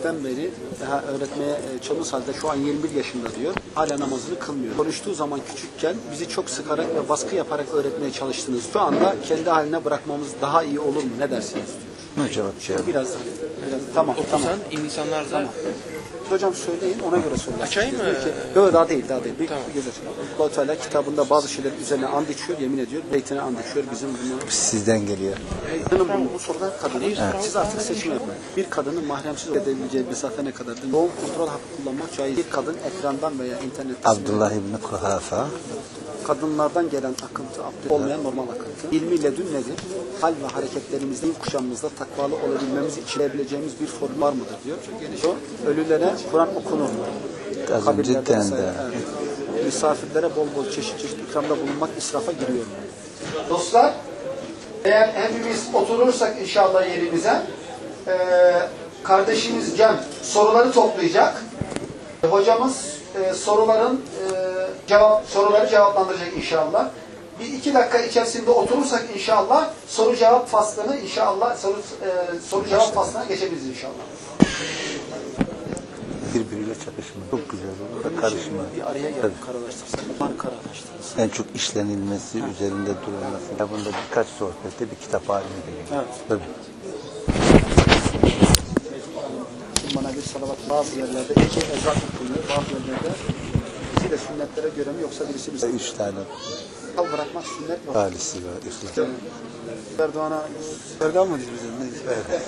küçüklükten beri daha öğretmeye çalıştığımız halde şu an 21 yaşında diyor. Hala namazını kılmıyor. Konuştuğu zaman küçükken bizi çok sıkarak ve baskı yaparak öğretmeye çalıştınız. Şu anda kendi haline bırakmamız daha iyi olur mu? Ne dersiniz diyor. Ne cevap şey? Biraz tamam. insanlar da... Tamam. Hocam söyleyin, ona göre söyleyin. Açayım mı? Yok, daha değil. Bir tamam. göz açalım. Allah Teala kitabında bazı şeyler üzerine and içiyor, yemin ediyor. Beytine and içiyor. Bizim bunu... Sizden geliyor. Bu soruda kadının, siz artık seçim yapın. Bir kadının mahremsiz edebileceği mesafe ne kadardır? Doğum kontrol hakkı kullanmak caiz. Bir kadın ekrandan veya internetten... Abdullah İbni Kuhafa. Kadınlardan gelen akıntı, abdest olmayan normal akıntı. İlmi ledün nedir? Hal ve hareketlerimizde, ilk kuşamımızda takvalı olabilmemiz için verebileceğimiz bir form var mıdır diyor. Çok geniş. Ölülere Kur'an okunur mu? Cidden de. Evet. Misafirlere bol bol çeşit ikramda bulunmak israfa giriyor mu? Dostlar, eğer hepimiz oturursak inşallah yerimize, kardeşimiz Cem soruları toplayacak. Hocamız soruları cevaplandıracak inşallah. Bir 2 dakika içerisinde oturursak inşallah soru cevap faslını soru cevap faslına geçebiliriz inşallah. Birbiriyle çakışma. Çok güzel olur. Karışma. Bir araya gelip kararlaştırırız. En çok işlenilmesi, üzerinde durulması. Ya bunda birkaç sohbette bir kitap haline geliyor. Evet. Tabii. Şimdi bana bir salavat bazı yerlerde 2 ezan okunuyor. Bazı yerlerde ikisi de sünnetlere göre mi yoksa birisi mi? 3 tane. Al bırakmak sünnet mi? Halisi var. İhlas. Erdoğan mı diyor bize?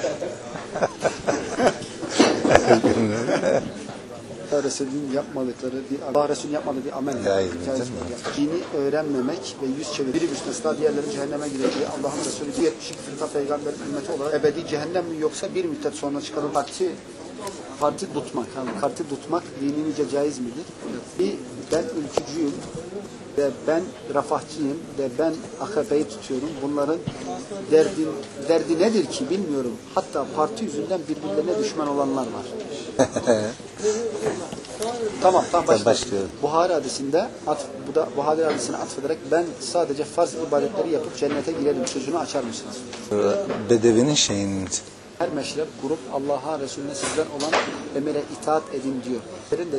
Resulün yapmadığı bir amel. Dini öğrenmemek ve yüz çevirmek. Biri müstesna diğerlerin cehenneme gireceği Allah'ın Resulü 72 fırka peygamberin ümmeti olarak ebedi cehennem mi yoksa bir müddet sonra çıkarıp parti tutmak. Yani parti tutmak dinimizce caiz midir? Ben ülkücüyüm ve ben refahçıyım ve ben AKP'yi tutuyorum. Bunların derdi nedir ki bilmiyorum. Hatta parti yüzünden birbirlerine düşman olanlar var. Tamam başlıyorum. Buhari hadisinde Buhari hadisine atfederek ben sadece farz ibadetleri yapıp cennete girerim sözünü açar mısınız? Bedevinin şeyinin. Her meşrep, grup Allah'a, Resulüne sizden olan emire itaat edin diyor. Sizlerin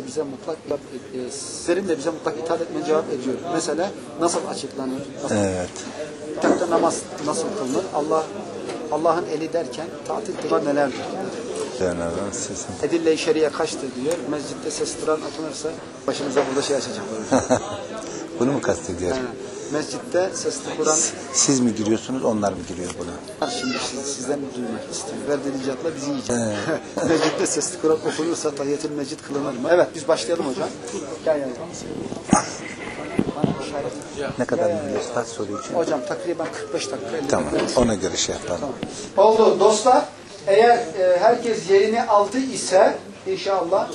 de bize mutlak itaat etmeye cevap ediyor. Mesela nasıl açıklanır? Evet. Uçakta namaz nasıl kılınır? Allah'ın eli derken tatil tekrar nelerdir? Edille-i şeriye kaçtır diyor. Mescitte ses duran atılırsa başımıza burada şey açacaklar. Bunu mu kastediyor? Mescitte sesli Kur'an... Siz mi giriyorsunuz, onlar mı giriyor buna? Şimdi sizden duymak istiyorum. Verdiğiniz cevapla bizi yiyecek. Mescitte sesli Kur'an okunursa tahiyyetül mecid kılınır mı? Evet, biz başlayalım hocam. Gel. Ne kadar biliyorsun? Kaç soru için? Hocam takriben 45 dakika. Tamam, ona göre şey yapalım. Tamam. Oldu dostlar. Eğer herkes yerini aldı ise inşallah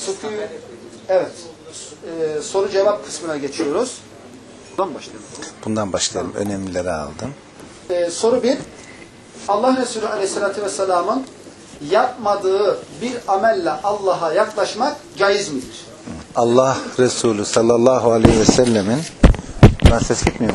soru cevap kısmına geçiyoruz. Bundan başlayalım. Önemlileri aldım. Soru 1. Allah Resulü Aleyhisselatü Vesselam'ın yapmadığı bir amelle Allah'a yaklaşmak caiz midir? Allah Resulü sallallahu aleyhi ve sellemin ses gitmiyor mu?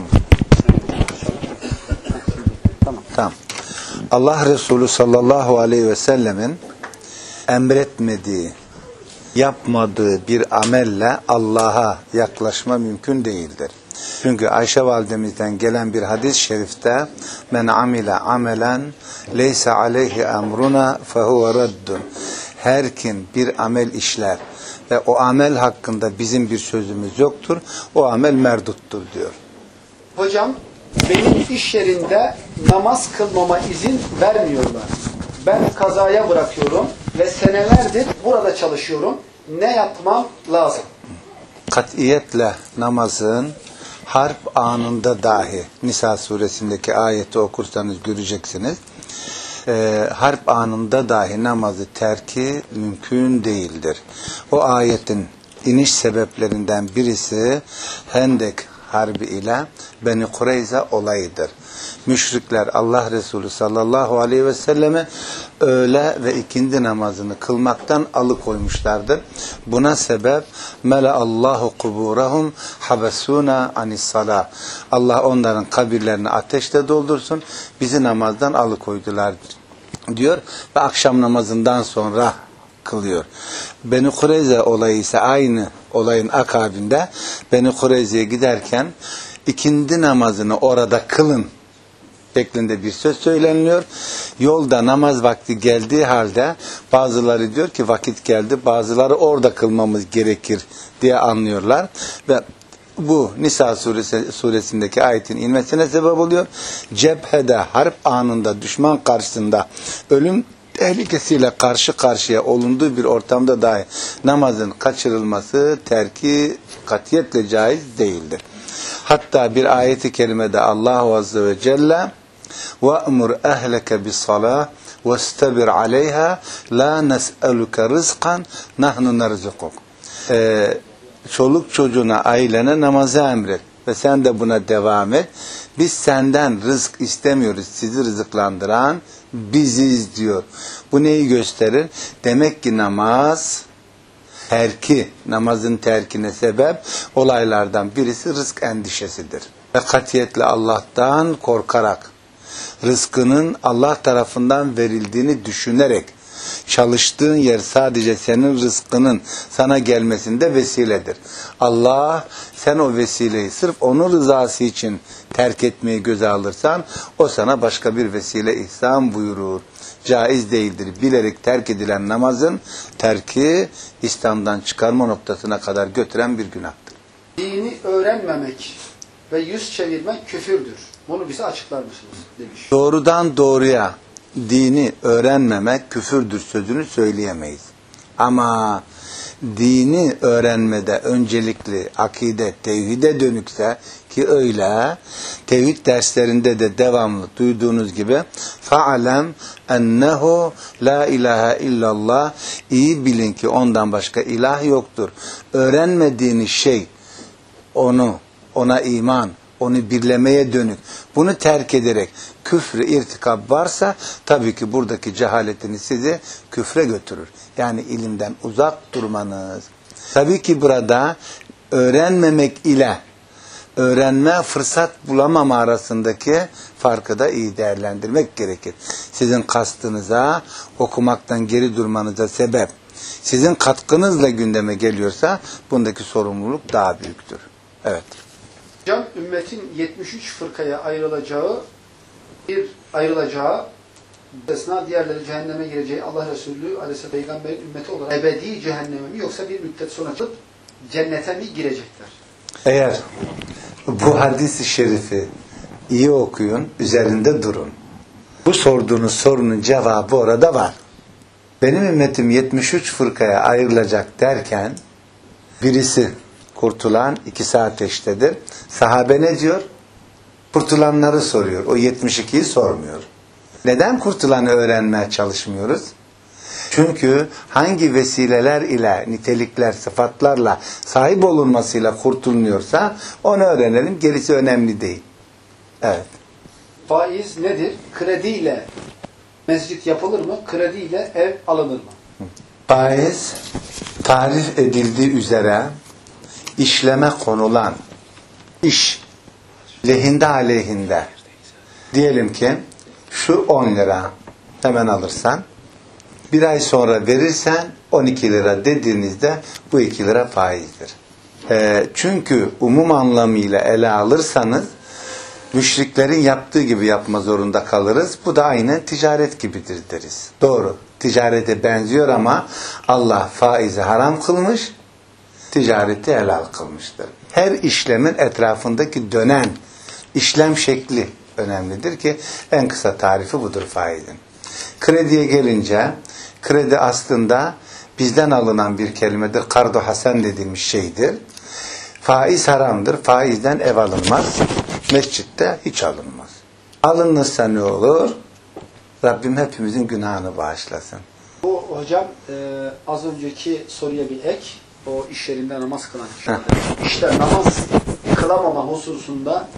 Tamam. Allah Resulü sallallahu aleyhi ve sellemin emretmediği, yapmadığı bir amelle Allah'a yaklaşma mümkün değildir. Çünkü Ayşe validemizden gelen bir hadis-i şerifte men amile amelen leysa aleyhi emruna fehuve reddun. Her kim bir amel işler ve o amel hakkında bizim bir sözümüz yoktur, o amel merduttur diyor. Hocam benim iş yerinde namaz kılmama izin vermiyorlar. Ben kazaya bırakıyorum ve senelerdir burada çalışıyorum. Ne yapmam lazım? Katiyetle namazın harp anında dahi Nisa suresindeki ayeti okursanız göreceksiniz. Harp anında dahi namazı terki mümkün değildir. O ayetin iniş sebeplerinden birisi Hendek Harbi ile Beni Kureyza olayıdır. Müşrikler Allah Resulü sallallahu aleyhi ve selleme öğle ve ikindi namazını kılmaktan alıkoymuşlardır. Buna sebep Allahu kuburahum habesuna anis-salah. Allah onların kabirlerini ateşle doldursun, bizi namazdan alıkoydular diyor ve akşam namazından sonra kılıyor. Beni Kureyze olayı ise aynı olayın akabinde Beni Kureyze'ye giderken ikindi namazını orada kılın şeklinde bir söz söyleniliyor. Yolda namaz vakti geldiği halde bazıları diyor ki vakit geldi, bazıları orada kılmamız gerekir diye anlıyorlar ve bu Nisa suresindeki ayetin inmesine sebep oluyor. Cephede, harp anında, düşman karşısında ölüm tehlikesiyle karşı karşıya olunduğu bir ortamda dahi namazın kaçırılması, terki katiyetle caiz değildir. Hatta bir ayeti kerimede Allahu Azze ve Celle وَأْمُرْ أَهْلَكَ بِالصَّلَاةِ وَاسْتَبِرْ عَلَيْهَا لَا نَسْأَلُكَ رِزْقًا نَحْنُ نَرْزُقُكَ Çoluk çocuğuna, ailene namazı emret ve sen de buna devam et. Biz senden rızk istemiyoruz. Sizi rızıklandıran biziz diyor. Bu neyi gösterir? Demek ki namazın terkine sebep olaylardan birisi rızk endişesidir. Ve katiyetle Allah'tan korkarak, rızkının Allah tarafından verildiğini düşünerek, çalıştığın yer sadece senin rızkının sana gelmesinde vesiledir. Allah, sen o vesileyi sırf onun rızası için terk etmeyi göze alırsan, o sana başka bir vesile ihsan buyurur. Caiz değildir. Bilerek terk edilen namazın terki, İslam'dan çıkarma noktasına kadar götüren bir günahtır. Dini öğrenmemek ve yüz çevirmek küfürdür. Bunu bize açıklar mısınız? Demiş. Doğrudan doğruya dini öğrenmemek küfürdür sözünü söyleyemeyiz. Ama dini öğrenmede öncelikli akide, tevhide dönükse ki öyle, tevhid derslerinde de devamlı duyduğunuz gibi فَعَلَمْ اَنَّهُ لَا اِلَٰهَ illallah, iyi bilin ki ondan başka ilah yoktur. Öğrenmediğiniz şey ona iman, onu birlemeye dönük, bunu terk ederek küfrü irtikab varsa tabii ki buradaki cehaletiniz sizi küfre götürür. Yani ilimden uzak durmanız. Tabii ki burada öğrenmemek ile öğrenme fırsat bulamama arasındaki farkı da iyi değerlendirmek gerekir. Sizin kastınıza, okumaktan geri durmanıza sebep, sizin katkınızla gündeme geliyorsa bundaki sorumluluk daha büyüktür. Evet. Hocam, ümmetin 73 fırkaya ayrılacağı, diğerleri cehenneme gireceği Allah Resulü Aleyhisselam Peygamber'in ümmeti olarak ebedi cehenneme mi yoksa bir müddet sonra çıkıp cennete mi girecekler? Eğer bu hadis-i şerifi iyi okuyun, üzerinde durun. Bu sorduğunuz sorunun cevabı orada var. Benim ümmetim 73 fırkaya ayrılacak derken birisi kurtulan, ikisi ateştedir. Sahabe ne diyor? Kurtulanları soruyor. O 72'yi sormuyor. Neden kurtulanı öğrenmeye çalışmıyoruz? Çünkü hangi vesileler ile, nitelikler, sıfatlarla sahip olunmasıyla kurtulunuyorsa onu öğrenelim. Gerisi önemli değil. Evet. Faiz nedir? Krediyle mescit yapılır mı? Krediyle ev alınır mı? Faiz, tarif edildiği üzere işleme konulan iş lehinde aleyhinde. Diyelim ki şu 10 lira hemen alırsan, bir ay sonra verirsen 12 lira dediğinizde bu 2 lira faizdir. Çünkü umum anlamıyla ele alırsanız müşriklerin yaptığı gibi yapma zorunda kalırız. Bu da aynı ticaret gibidir deriz. Doğru. Ticarete benziyor ama Allah faizi haram kılmış, ticareti helal kılmıştır. Her işlemin etrafındaki dönen işlem şekli önemlidir ki en kısa tarifi budur faizin. Krediye gelince, kredi aslında bizden alınan bir kelimedir. Kardu hasen dediğimiz şeydir. Faiz haramdır. Faizden ev alınmaz. Mescitte hiç alınmaz. Alınırsa ne olur? Rabbim hepimizin günahını bağışlasın. Bu hocam az önceki soruya bir ek. O iş yerinde namaz kılan kişiler. İşte namaz kılamama hususunda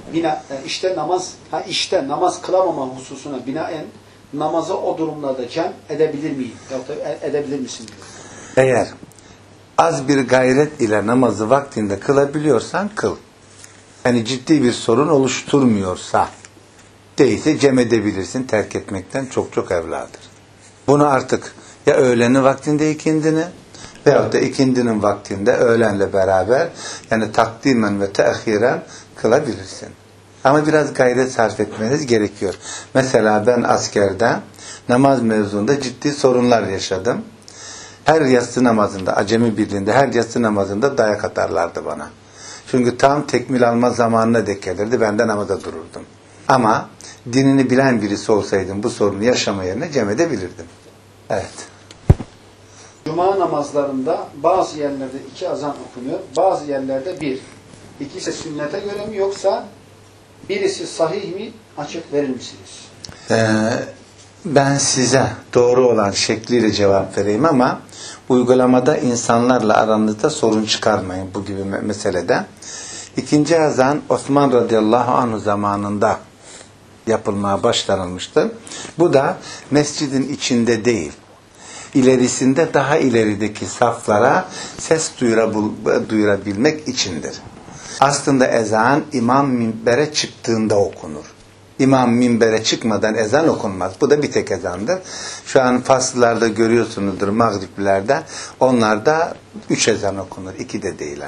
namaz kılamama hususuna binaen namazı o durumlarda cem edebilir miyim? Yahut da edebilir misin diyor. Eğer az bir gayret ile namazı vaktinde kılabiliyorsan kıl. Yani ciddi bir sorun oluşturmuyorsa değilse cem edebilirsin. Terk etmekten çok çok evladır. Bunu artık Ya öğlenin vaktinde ikindini veyahut da ikindinin vaktinde öğlenle beraber yani takdimen ve teahiren kılabilirsin. Ama biraz gayret sarf etmeniz gerekiyor. Mesela ben askerde namaz mevzunda ciddi sorunlar yaşadım. Her yatsı namazında, Acemi Birliği'nde her yatsı namazında dayak atarlardı bana. Çünkü tam tekmil alma zamanına denk gelirdi. Ben de namaza dururdum. Ama dinini bilen birisi olsaydım bu sorunu yaşama yerine cem edebilirdim. Evet. Cuma namazlarında bazı yerlerde 2 azan okunuyor, bazı yerlerde 1. İkisi sünnete göre mi yoksa birisi sahih mi? Açık verir misiniz? Ben size doğru olan şekliyle cevap vereyim ama uygulamada insanlarla aranızda sorun çıkarmayın bu gibi meselede. İkinci azan Osman radıyallahu anh zamanında yapılmaya başlanılmıştır. Bu da mescidin içinde değil, ilerisinde daha ilerideki saflara ses duyurabilmek içindir. Aslında ezan imam minbere çıktığında okunur. İmam minbere çıkmadan ezan okunmaz. Bu da bir tek ezandır. Şu an fasıllarda görüyorsunuzdur mağriplerde. Onlarda 3 ezan okunur. 2 de değil.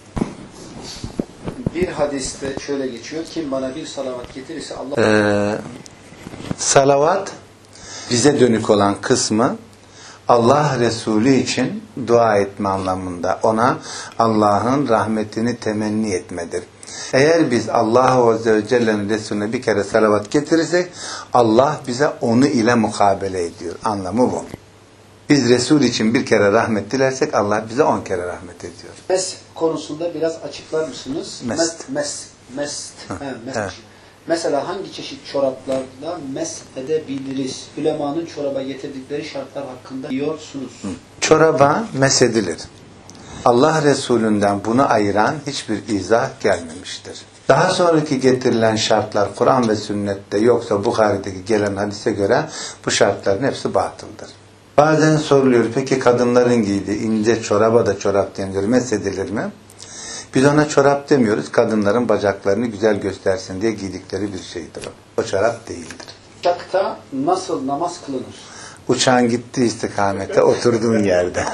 Bir hadiste şöyle geçiyor. Kim bana bir salavat getirirse Allah... Salavat bize dönük olan kısmı Allah Resulü için dua etme anlamında. Ona Allah'ın rahmetini temenni etmedir. Eğer biz Allah Azze ve Celle'nin Resulüne bir kere salavat getirirsek Allah bize onu ile mukabele ediyor. Anlamı bu. Biz Resul için bir kere rahmet dilersek Allah bize 10 kere rahmet ediyor. Mes konusunda biraz açıklar mısınız? Mest. Evet. Mesela hangi çeşit çoraplarda mes edebiliriz? Ulemanın çoraba getirdikleri şartlar hakkında diyorsunuz. Çoraba mesedilir. Allah Resulü'nden bunu ayıran hiçbir izah gelmemiştir. Daha sonraki getirilen şartlar Kur'an ve sünnette yoksa Bukhari'deki gelen hadise göre bu şartların hepsi batıldır. Bazen soruluyor, peki kadınların giydiği ince çoraba da çorap deniyor, mesedilir mi? Biz ona çorap demiyoruz, kadınların bacaklarını güzel göstersin diye giydikleri bir şeydir o. O çorap değildir. Uçakta nasıl namaz kılınır? Uçağın gittiği istikamete oturduğun yerde.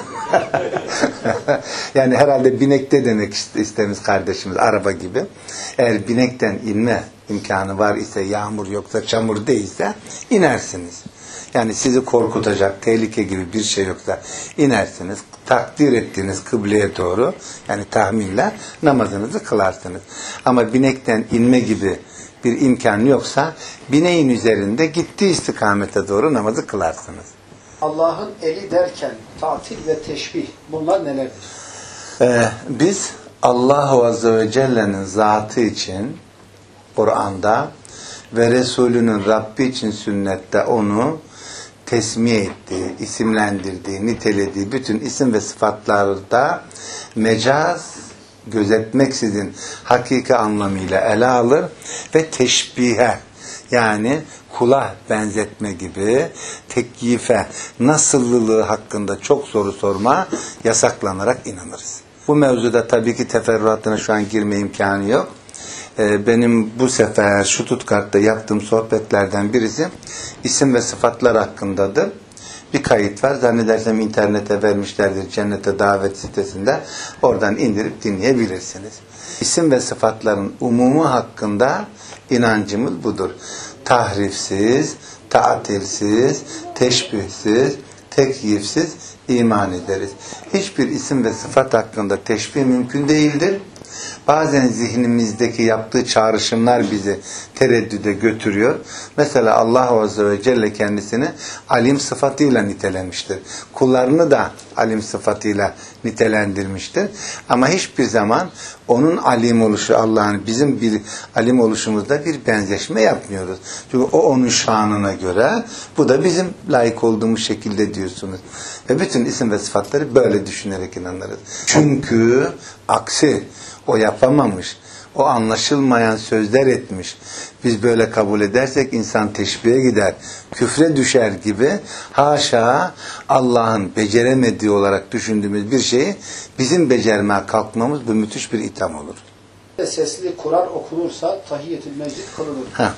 Yani herhalde binekte demek istemiz kardeşimiz, araba gibi. Eğer binekten inme imkanı var ise, yağmur yoksa, çamur değilse inersiniz. Yani sizi korkutacak, tehlike gibi bir şey yoksa inersiniz. Takdir ettiğiniz kıbleye doğru, yani tahminle namazınızı kılarsınız. Ama binekten inme gibi bir imkan yoksa bineğin üzerinde gittiği istikamete doğru namazı kılarsınız. Allah'ın eli derken tatil ve teşbih bunlar nelerdir? Biz Allah Azze ve Celle'nin zatı için Kur'an'da ve Resulünün Rabbi için sünnette onu tesmiye ettiği, isimlendirdiği, nitelediği bütün isim ve sıfatlarda mecaz gözetmeksizin hakiki anlamıyla ele alır ve teşbihe, yani kula benzetme gibi, tekyife, nasıllılığı hakkında çok soru sorma yasaklanarak inanırız. Bu mevzuda tabii ki teferruatına şu an girme imkanı yok. Benim bu sefer şu Stuttgart'ta yaptığım sohbetlerden birisi isim ve sıfatlar hakkındadır. Bir kayıt var. Zannedersem internete vermişlerdir, Cennete Davet sitesinde. Oradan indirip dinleyebilirsiniz. İsim ve sıfatların umumu hakkında inancımız budur. Tahrifsiz, taatilsiz, teşbihsiz, tekyifsiz iman ederiz. Hiçbir isim ve sıfat hakkında teşbih mümkün değildir. Bazen zihnimizdeki yaptığı çağrışımlar bizi tereddüde götürüyor. Mesela Allah Azze ve Celle kendisini alim sıfatıyla nitelenmiştir. Kullarını da alim sıfatıyla nitelendirmiştir. Ama hiçbir zaman onun alim oluşu, Allah'ın bizim bir alim oluşumuzda bir benzeşme yapmıyoruz. Çünkü o onun şanına göre, bu da bizim layık olduğumuz şekilde diyorsunuz. Ve bütün isim ve sıfatları böyle düşünerek inanırız. Çünkü aksi, o yapamamış, o anlaşılmayan sözler etmiş. Biz böyle kabul edersek insan teşbihe gider, küfre düşer gibi, haşa Allah'ın beceremediği olarak düşündüğümüz bir şeyi bizim becermeye kalkmamız bu müthiş bir itham olur. Sesli Kur'an okunursa tahiyyetül meclis kılınır.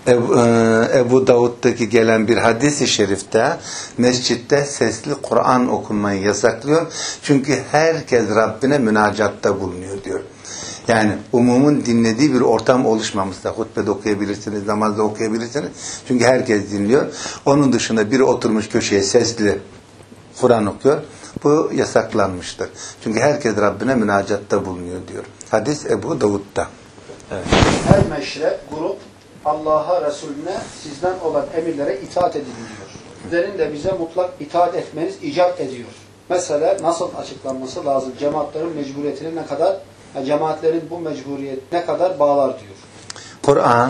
Ebu Davud'daki gelen bir hadis-i şerifte mescitte sesli Kur'an okunmayı yasaklıyor. Çünkü herkes Rabbine münacatta bulunuyor diyor. Yani umumun dinlediği bir ortam oluşmamışsa hutbede okuyabilirsiniz, namazda okuyabilirsiniz. Çünkü herkes dinliyor. Onun dışında biri oturmuş köşeye sesli Kur'an okuyor. Bu yasaklanmıştır. Çünkü herkes Rabbine münacatta bulunuyor diyor. Hadis Ebu Davud'da. Evet. Her meşre, grup Allah'a, Resulüne sizden olan emirlere itaat edin diyor. Sizlerin de bize mutlak itaat etmeniz icap ediyor. Mesela nasıl açıklanması lazım? Cemaatlerin mecburiyetine ne kadar, cemaatlerin bu mecburiyet ne kadar bağlar diyor. Kur'an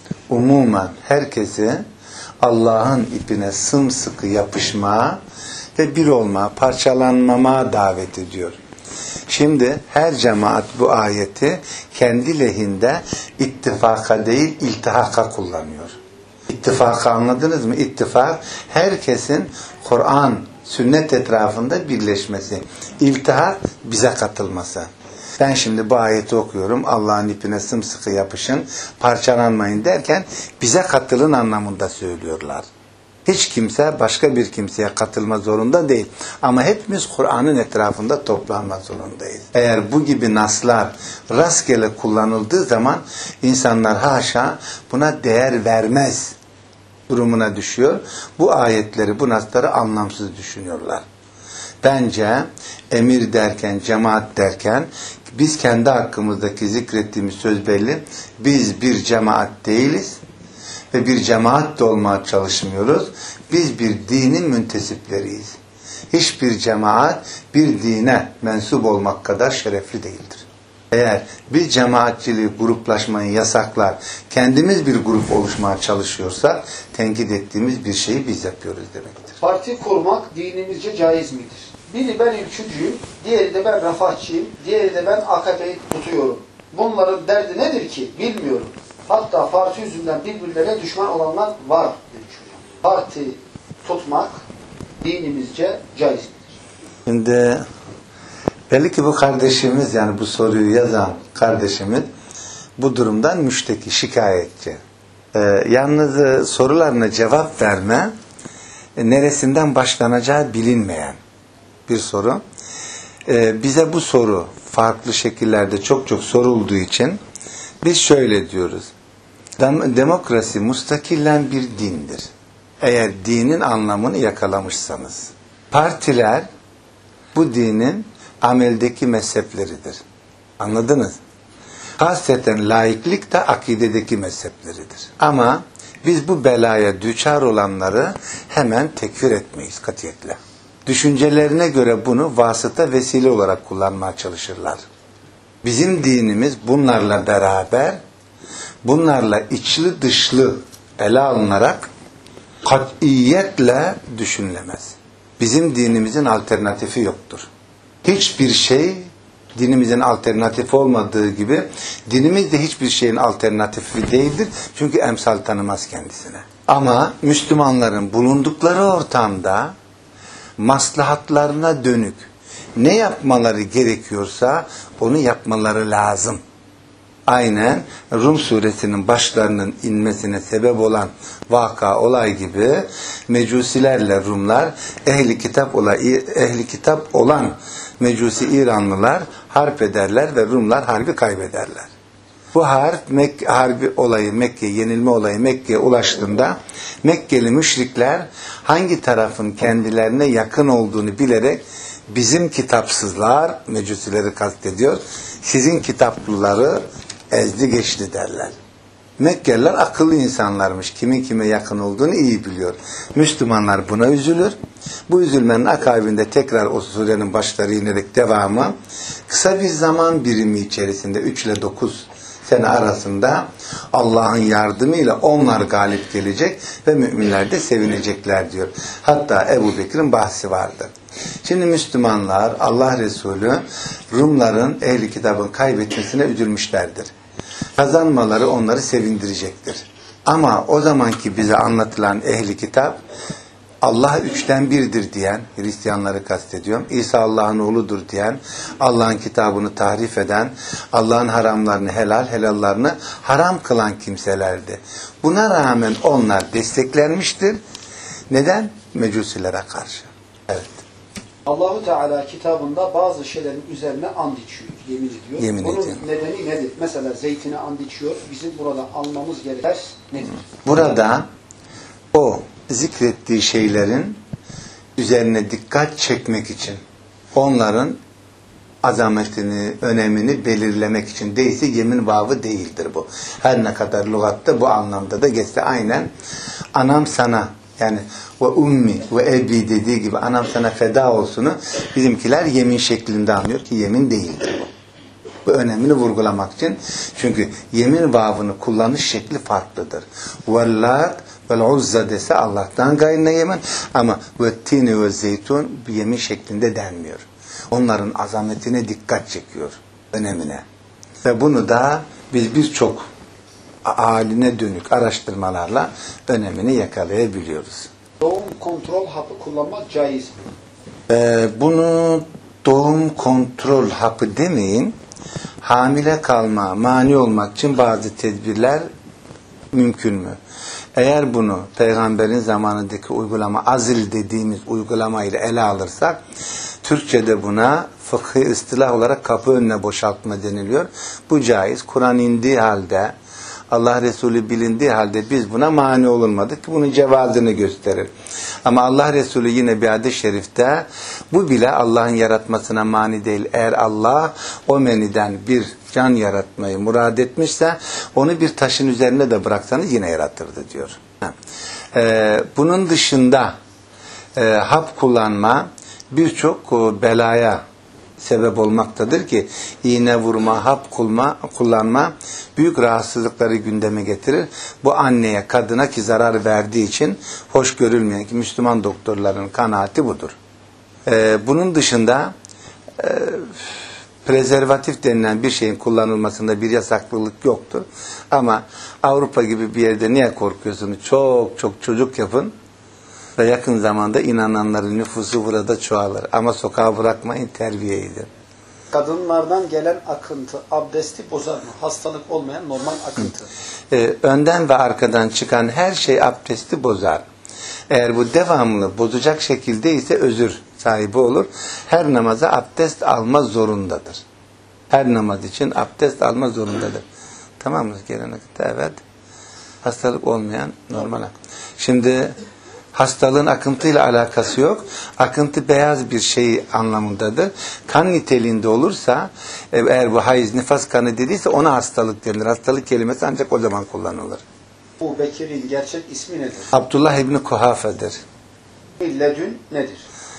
umumen herkesi Allah'ın ipine sımsıkı yapışmaya ve bir olma, parçalanmama davet ediyor. Şimdi her cemaat bu ayeti kendi lehinde ittifaka değil iltihaka kullanıyor. İttifakı anladınız mı? İttifak herkesin Kur'an, sünnet etrafında birleşmesi. İltihak bize katılması. Ben şimdi bu ayeti okuyorum. Allah'ın ipine sımsıkı yapışın, parçalanmayın derken bize katılın anlamında söylüyorlar. Hiç kimse başka bir kimseye katılma zorunda değil. Ama hepimiz Kur'an'ın etrafında toplanma zorundayız. Eğer bu gibi naslar rastgele kullanıldığı zaman insanlar haşa buna değer vermez durumuna düşüyor. Bu ayetleri, bu nasları anlamsız düşünüyorlar. Bence emir derken, cemaat derken biz kendi hakkımızdaki zikrettiğimiz söz belli. Biz bir cemaat değiliz. Ve bir cemaat de olmaya çalışmıyoruz. Biz bir dinin müntesipleriyiz. Hiçbir cemaat bir dine mensup olmak kadar şerefli değildir. Eğer bir cemaatçiliği, gruplaşmayı yasaklar, kendimiz bir grup oluşmaya çalışıyorsak, tenkit ettiğimiz bir şeyi biz yapıyoruz demektir. Parti kurmak dinimizce caiz midir? Biri ben ülkücüyüm, diğeri de ben refahçıyım, diğeri de ben AKP'yi tutuyorum. Bunların derdi nedir ki? Bilmiyorum. Hatta parti yüzünden birbirlerine düşman olanlar var demiş hocam. Parti tutmak dinimizce caiz midir? Şimdi belli ki bu kardeşimiz, yani bu soruyu yazan kardeşimiz bu durumdan müşteki, şikayetçi. Yalnız sorularına cevap verme neresinden başlanacağı bilinmeyen bir soru. Bize bu soru farklı şekillerde çok sorulduğu için biz şöyle diyoruz. Demokrasi mustakilen bir dindir. Eğer dinin anlamını yakalamışsanız. Partiler bu dinin ameldeki mezhepleridir. Anladınız? Hasreten laiklik de akidedeki mezhepleridir. Ama biz bu belaya düçar olanları hemen tekfir etmeyiz katiyetle. Düşüncelerine göre bunu vasıta, vesile olarak kullanmaya çalışırlar. Bizim dinimiz bunlarla beraber, bunlarla içli dışlı ele alınarak katiyetle düşünülemez. Bizim dinimizin alternatifi yoktur. Hiçbir şey dinimizin alternatifi olmadığı gibi dinimiz de hiçbir şeyin alternatifi değildir. Çünkü emsal tanımaz kendisine. Ama Müslümanların bulundukları ortamda maslahatlarına dönük ne yapmaları gerekiyorsa onu yapmaları lazım. Aynen Rum suresinin başlarının inmesine sebep olan olay gibi Mecusilerle Rumlar ehli kitap olan Mecusi İranlılar harp ederler ve Rumlar harbi kaybederler. Bu harbi olayı yenilme olayı Mekke'ye ulaştığında Mekkeli müşrikler hangi tarafın kendilerine yakın olduğunu bilerek bizim kitapsızlar, Mecusileri kastediyor, sizin kitaplıları ezdi geçti derler. Mekkeliler akıllı insanlarmış. Kimin kime yakın olduğunu iyi biliyor. Müslümanlar buna üzülür. Bu üzülmenin akabinde tekrar o surenin başları inerek devamı kısa bir zaman birimi içerisinde 3 ile 9 sene arasında Allah'ın yardımıyla onlar galip gelecek ve müminler de sevinecekler diyor. Hatta Ebu Bekir'in bahsi vardır. Şimdi Müslümanlar, Allah Resulü Rumların ehli kitabın kaybetmesine üzülmüşlerdir. Kazanmaları onları sevindirecektir. Ama o zamanki bize anlatılan ehli kitap Allah üçten birdir diyen, Hristiyanları kastediyorum, İsa Allah'ın oğludur diyen, Allah'ın kitabını tahrif eden, Allah'ın haramlarını helal, helallarını haram kılan kimselerdi. Buna rağmen onlar desteklenmiştir. Neden? Mecusilere karşı. Evet. Allahu Teala kitabında bazı şeylerin üzerine and içiyor, yemin ediyor. Bunun nedeni nedir? Mesela zeytine and içiyor. Bizim burada almamız gereken nedir? Burada o zikrettiği şeylerin üzerine dikkat çekmek için, onların azametini, önemini belirlemek için, değilse yemin babı değildir bu. Her ne kadar lügatta bu anlamda da geçse, aynen anam sana, yani ve ummi ve ebi dediği gibi anam sana feda olsunu bizimkiler yemin şeklinde anlıyor ki yemin değildir bu. Bu önemini vurgulamak için. Çünkü yemin babını kullanış şekli farklıdır. Vellat vel uzza dese Allah'tan gayrına yemin, ama ve tini ve zeytun bir yemin şeklinde denmiyor. Onların azametine dikkat çekiyor, önemine. Ve bunu da biz birçok haline dönük araştırmalarla önemini yakalayabiliyoruz. Doğum kontrol hapı kullanmak caiz mi? Bunu doğum kontrol hapı demeyin. Hamile kalma, mani olmak için bazı tedbirler mümkün mü? Eğer bunu peygamberin zamanındaki uygulama, azil dediğimiz uygulamayla ele alırsak, Türkçe'de buna fıkhi istilah olarak kapı önüne boşaltma deniliyor. Bu caiz. Kur'an indiği halde, Allah Resulü bilindiği halde biz buna mani olunmadık ki bunun cevazını gösterir. Ama Allah Resulü yine bir hadis-i şerifte bu bile Allah'ın yaratmasına mani değil. Eğer Allah o meniden bir can yaratmayı murad etmişse onu bir taşın üzerine de bıraksanız yine yaratırdı diyor. Bunun dışında hap kullanma birçok belaya sebep olmaktadır ki iğne vurma, hap kullanma büyük rahatsızlıkları gündeme getirir. Bu anneye, kadına ki zarar verdiği için hoş görülmeyen ki Müslüman doktorların kanaati budur. Bunun dışında prezervatif denilen bir şeyin kullanılmasında bir yasaklılık yoktur. Ama Avrupa gibi bir yerde niye korkuyorsunuz? Çok çok çocuk yapın ve yakın zamanda inananların nüfusu burada çoğalır. Ama sokağa bırakmayın, terbiye edin. Kadınlardan gelen akıntı abdesti bozar mı? Hastalık olmayan normal akıntı. Önden ve arkadan çıkan her şey abdesti bozar. Eğer bu devamlı bozacak şekilde ise özür sahibi olur. Her namaza abdest alma zorundadır. Her namaz için abdest alma zorundadır. Tamam mı? Gelene kadar evet. Hastalık olmayan normal akıntı. Şimdi hastalığın akıntıyla alakası yok. Akıntı beyaz bir şey anlamındadır. Kan niteliğinde olursa, eğer bu hayız, nifas kanı dediyse ona hastalık denilir. Hastalık kelimesi ancak o zaman kullanılır. Bu Bekir'in gerçek ismi nedir? Abdullah İbni Kuhafe'dir. Ledün nedir?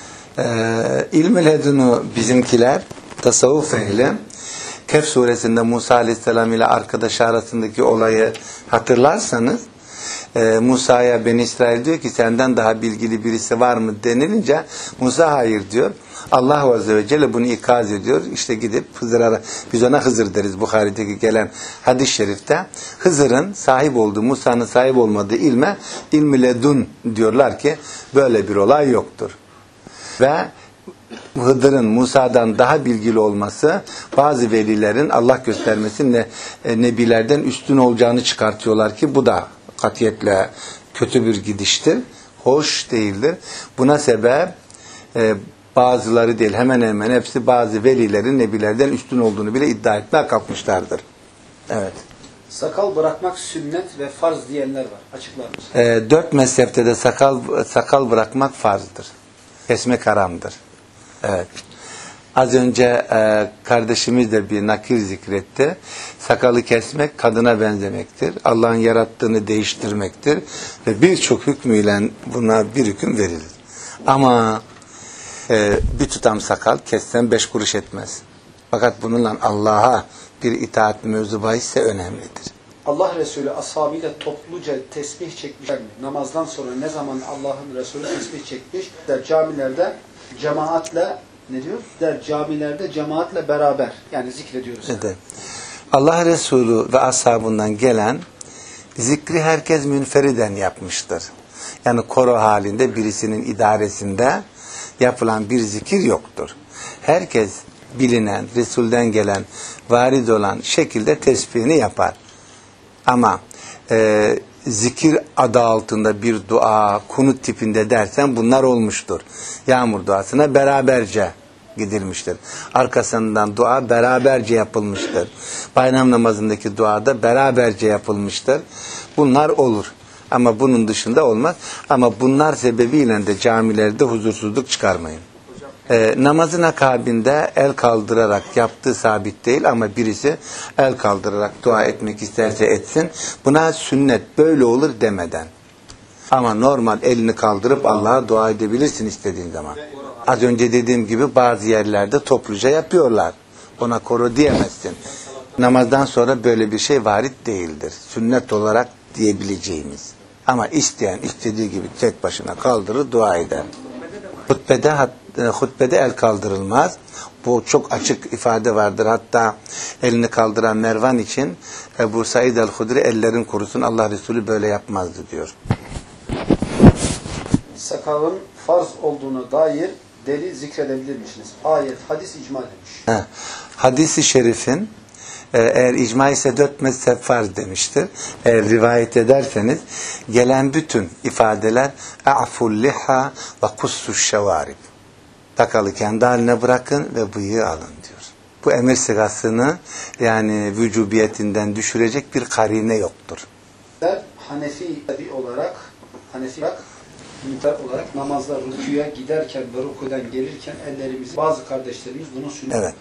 İlmi ledunu bizimkiler, tasavvuf ehli, Kehf suresinde Musa Aleyhisselam ile arkadaşı arasındaki olayı hatırlarsanız, Musa'ya Beni İsrail diyor ki senden daha bilgili birisi var mı denilince Musa hayır diyor. Allah Azze ve Celle bunu ikaz ediyor. İşte gidip Hızır'a, biz ona Hızır deriz Bukhari'deki gelen hadis-i şerifte, Hızır'ın sahip olduğu, Musa'nın sahip olmadığı ilmi ledun diyorlar ki böyle bir olay yoktur. Ve Hıdır'ın Musa'dan daha bilgili olması bazı velilerin Allah göstermesin nebilerden üstün olacağını çıkartıyorlar ki bu da katiyetle kötü bir gidiştir. Hoş değildir. Buna sebep bazıları değil, hemen hemen hepsi bazı velilerin nebilerden üstün olduğunu bile iddia etmeye kalkmışlardır. Evet. Sakal bırakmak sünnet ve farz diyenler var. Açıklar mısın? 4 mezhepte de sakal bırakmak farzdır. Kesmek haramdır. Evet. Az önce kardeşimiz de bir nakil zikretti. Sakalı kesmek kadına benzemektir. Allah'ın yarattığını değiştirmektir. Ve birçok hükmüyle buna bir hüküm verilir. Ama bir tutam sakal kessen 5 kuruş etmez. Fakat bununla Allah'a bir itaat mevzu bahisse önemlidir. Allah Resulü ashabıyla topluca tesbih çekmişler mi? Namazdan sonra ne zaman Allah'ın Resulü tesbih çekmiş? Camilerde cemaatle ne diyor? Camilerde cemaatle beraber. Yani zikrediyoruz. Evet. Allah Resulü ve ashabından gelen zikri herkes münferiden yapmıştır. Yani koro halinde birisinin idaresinde yapılan bir zikir yoktur. Herkes bilinen, Resul'den gelen, varid olan şekilde tesbihini yapar. Ama zikir adı altında bir dua, kunut tipinde dersen bunlar olmuştur. Yağmur duasına beraberce gidilmiştir. Arkasından dua beraberce yapılmıştır. Bayram namazındaki duada beraberce yapılmıştır. Bunlar olur. Ama bunun dışında olmaz. Ama bunlar sebebiyle de camilerde huzursuzluk çıkarmayın. Namazın akabinde el kaldırarak yaptığı sabit değil ama birisi el kaldırarak dua etmek isterse etsin. Buna sünnet böyle olur demeden. Ama normal elini kaldırıp Allah'a dua edebilirsin istediğin zaman. Az önce dediğim gibi bazı yerlerde topluca yapıyorlar. Ona koro diyemezsin. Namazdan sonra böyle bir şey varit değildir. Sünnet olarak diyebileceğimiz. Ama isteyen istediği gibi tek başına kaldırır dua eder. Hutbede el kaldırılmaz. Bu çok açık ifade vardır. Hatta elini kaldıran Mervan için Ebu Said el-Hudri ellerin kurusun Allah Resulü böyle yapmazdı diyor. Sakalın farz olduğuna dair delil zikredebilir misiniz? Ayet, hadis, icma demiş. Hadis-i şerifin eğer icma ise 4 mezhep farz demiştir. Eğer rivayet ederseniz gelen bütün ifadeler a'ful liha ve kussuş şevarib. Sakalı kendi haline bırakın ve bıyığı alın diyor. Bu emir sigasını yani vücubiyetinden düşürecek bir karine yoktur. Hanefi olarak namazlar rüküye giderken ve rüküden gelirken ellerimizi bazı kardeşlerimiz bunu sünnet. Evet.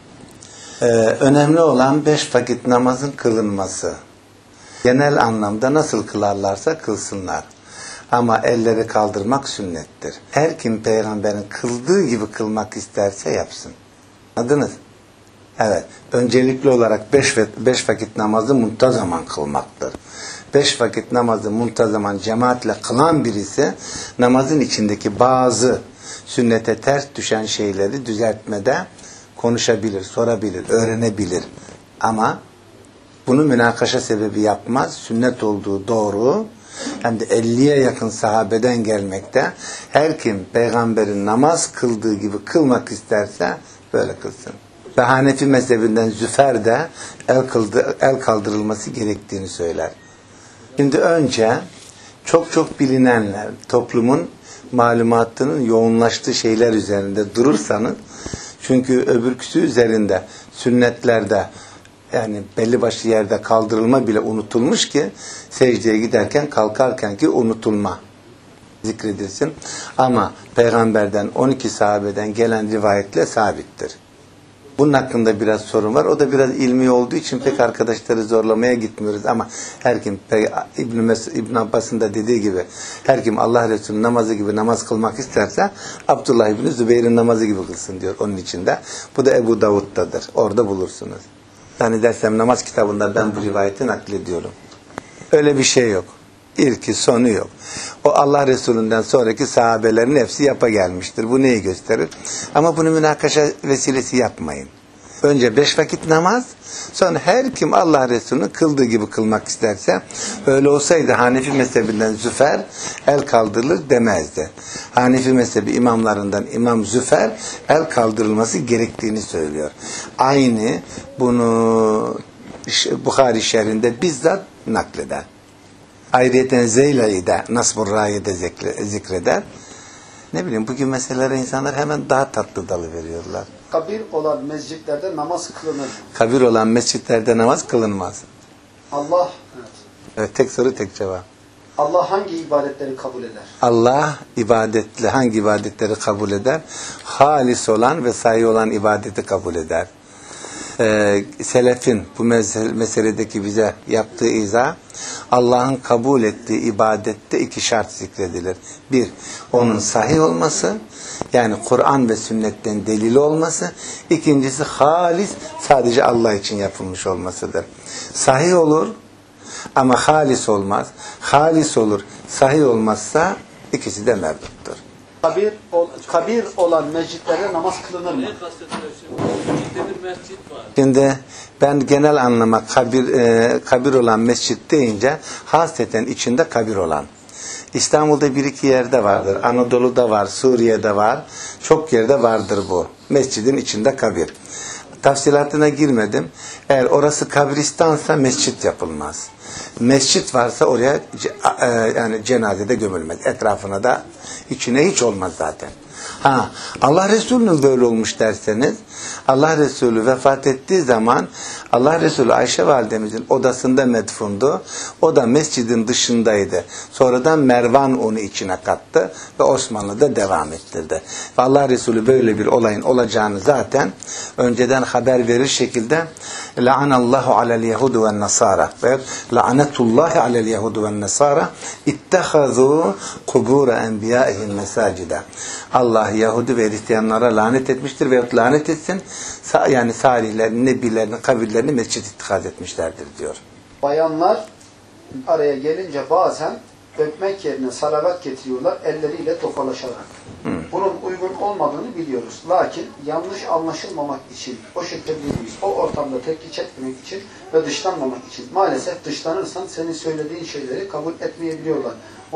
Önemli olan 5 vakit namazın kılınması. Genel anlamda nasıl kılarlarsa kılsınlar. Ama elleri kaldırmak sünnettir. Her kim peygamberin kıldığı gibi kılmak isterse yapsın. Anladınız? Evet. Öncelikli olarak 5 vakit namazı muntazaman kılmaktır. 5 vakit namazı muntazaman cemaatle kılan birisi namazın içindeki bazı sünnete ters düşen şeyleri düzeltmede konuşabilir, sorabilir, öğrenebilir. Ama bunu münakaşa sebebi yapmaz. Sünnet olduğu doğru. Hem de 50'ye yakın sahabeden gelmekte. Her kim peygamberin namaz kıldığı gibi kılmak isterse böyle kılsın. Ve Hanefi mezhebinden Züfer de el kaldırılması gerektiğini söyler. Şimdi önce çok bilinenler, toplumun malumatının yoğunlaştığı şeyler üzerinde durursanız, çünkü öbürküsü üzerinde sünnetlerde yani belli başlı yerde kaldırılma bile unutulmuş ki secdeye giderken kalkarken ki unutulma zikredilsin. Ama peygamberden 12 sahabeden gelen rivayetle sabittir. Bunun hakkında biraz sorun var. O da biraz ilmi olduğu için pek arkadaşları zorlamaya gitmiyoruz. Ama her kim İbn Abbas'ın da dediği gibi her kim Allah Resulü'nün namazı gibi namaz kılmak isterse Abdullah İbni Zübeyir'in namazı gibi kılsın diyor onun içinde. Bu da Ebu Davud'dadır. Orada bulursunuz. Yani dersem namaz kitabında ben bu rivayeti naklediyorum. Öyle bir şey yok. İlki sonu yok. O Allah Resulü'nden sonraki sahabelerin hepsi yapa gelmiştir. Bu neyi gösterir? Ama bunu münakaşa vesilesi yapmayın. Önce 5 vakit namaz, sonra her kim Allah Resulü'nün kıldığı gibi kılmak isterse, öyle olsaydı Hanefi mezhebinden Züfer el kaldırılır demezdi. Hanefi mezhebi imamlarından İmam Züfer el kaldırılması gerektiğini söylüyor. Aynı bunu Bukhari şerhinde bizzat nakleder. Ayrıyeten Zeyla'yı da Nasbur Raye'de zikreder. Ne bileyim bugün meselelere insanlar hemen daha tatlı dalı veriyorlar. Kabir olan mescitlerde namaz kılınır. Kabir olan mescitlerde namaz kılınmaz. Allah, evet, tek soru tek cevap. Allah hangi ibadetleri kabul eder? Allah hangi ibadetleri kabul eder? Halis olan ve sahih olan ibadeti kabul eder. Selefin bu meseledeki bize yaptığı izah, Allah'ın kabul ettiği ibadette 2 şart zikredilir. 1, onun sahih olması, yani Kur'an ve sünnetten delili olması. 2'ncisi halis, sadece Allah için yapılmış olmasıdır. Sahih olur ama halis olmaz. Halis olur, sahih olmazsa ikisi de merduttur. Kabir olan mescitlerde namaz kılınır mı? Şimdi ben genel anlama kabir olan mescit deyince hasreten içinde kabir olan. İstanbul'da bir iki yerde vardır. Anadolu'da var, Suriye'de var. Çok yerde vardır bu. Mescidin içinde kabir. Tafsilatına girmedim. Eğer orası kabristansa mescit yapılmaz. Mescit varsa oraya yani cenazede gömülmez. Etrafına da içine hiç olmaz zaten. Allah Resulü'nün böyle olmuş derseniz, Allah Resulü vefat ettiği zaman Allah Resulü Ayşe validemizin odasında medfundu. O da mescidin dışındaydı. Sonradan Mervan onu içine kattı ve Osmanlı'da devam ettirdi. Ve Allah Resulü böyle bir olayın olacağını zaten önceden haber verir şekilde la'anallahu alel yehudu ven nasara ve la'anetullahi alel yehudu ven nasara ittehazû kubura enbiyaihim mesacide. Allah Yahudi ve Hristiyanlara lanet etmiştir veyahut lanet etsin. Yani salihlerin, nebilerin, kabirlerini mescid ittikaz etmişlerdir diyor. Bayanlar araya gelince bazen öpmek yerine salavat getiriyorlar elleriyle tokalaşarak. Bunun uygun olmadığını biliyoruz. Lakin yanlış anlaşılmamak için o şekilde değiliz. O ortamda tepki çekmemek için ve dışlanmamak için. Maalesef dışlanırsan senin söylediğin şeyleri kabul etmeyebiliyorlar.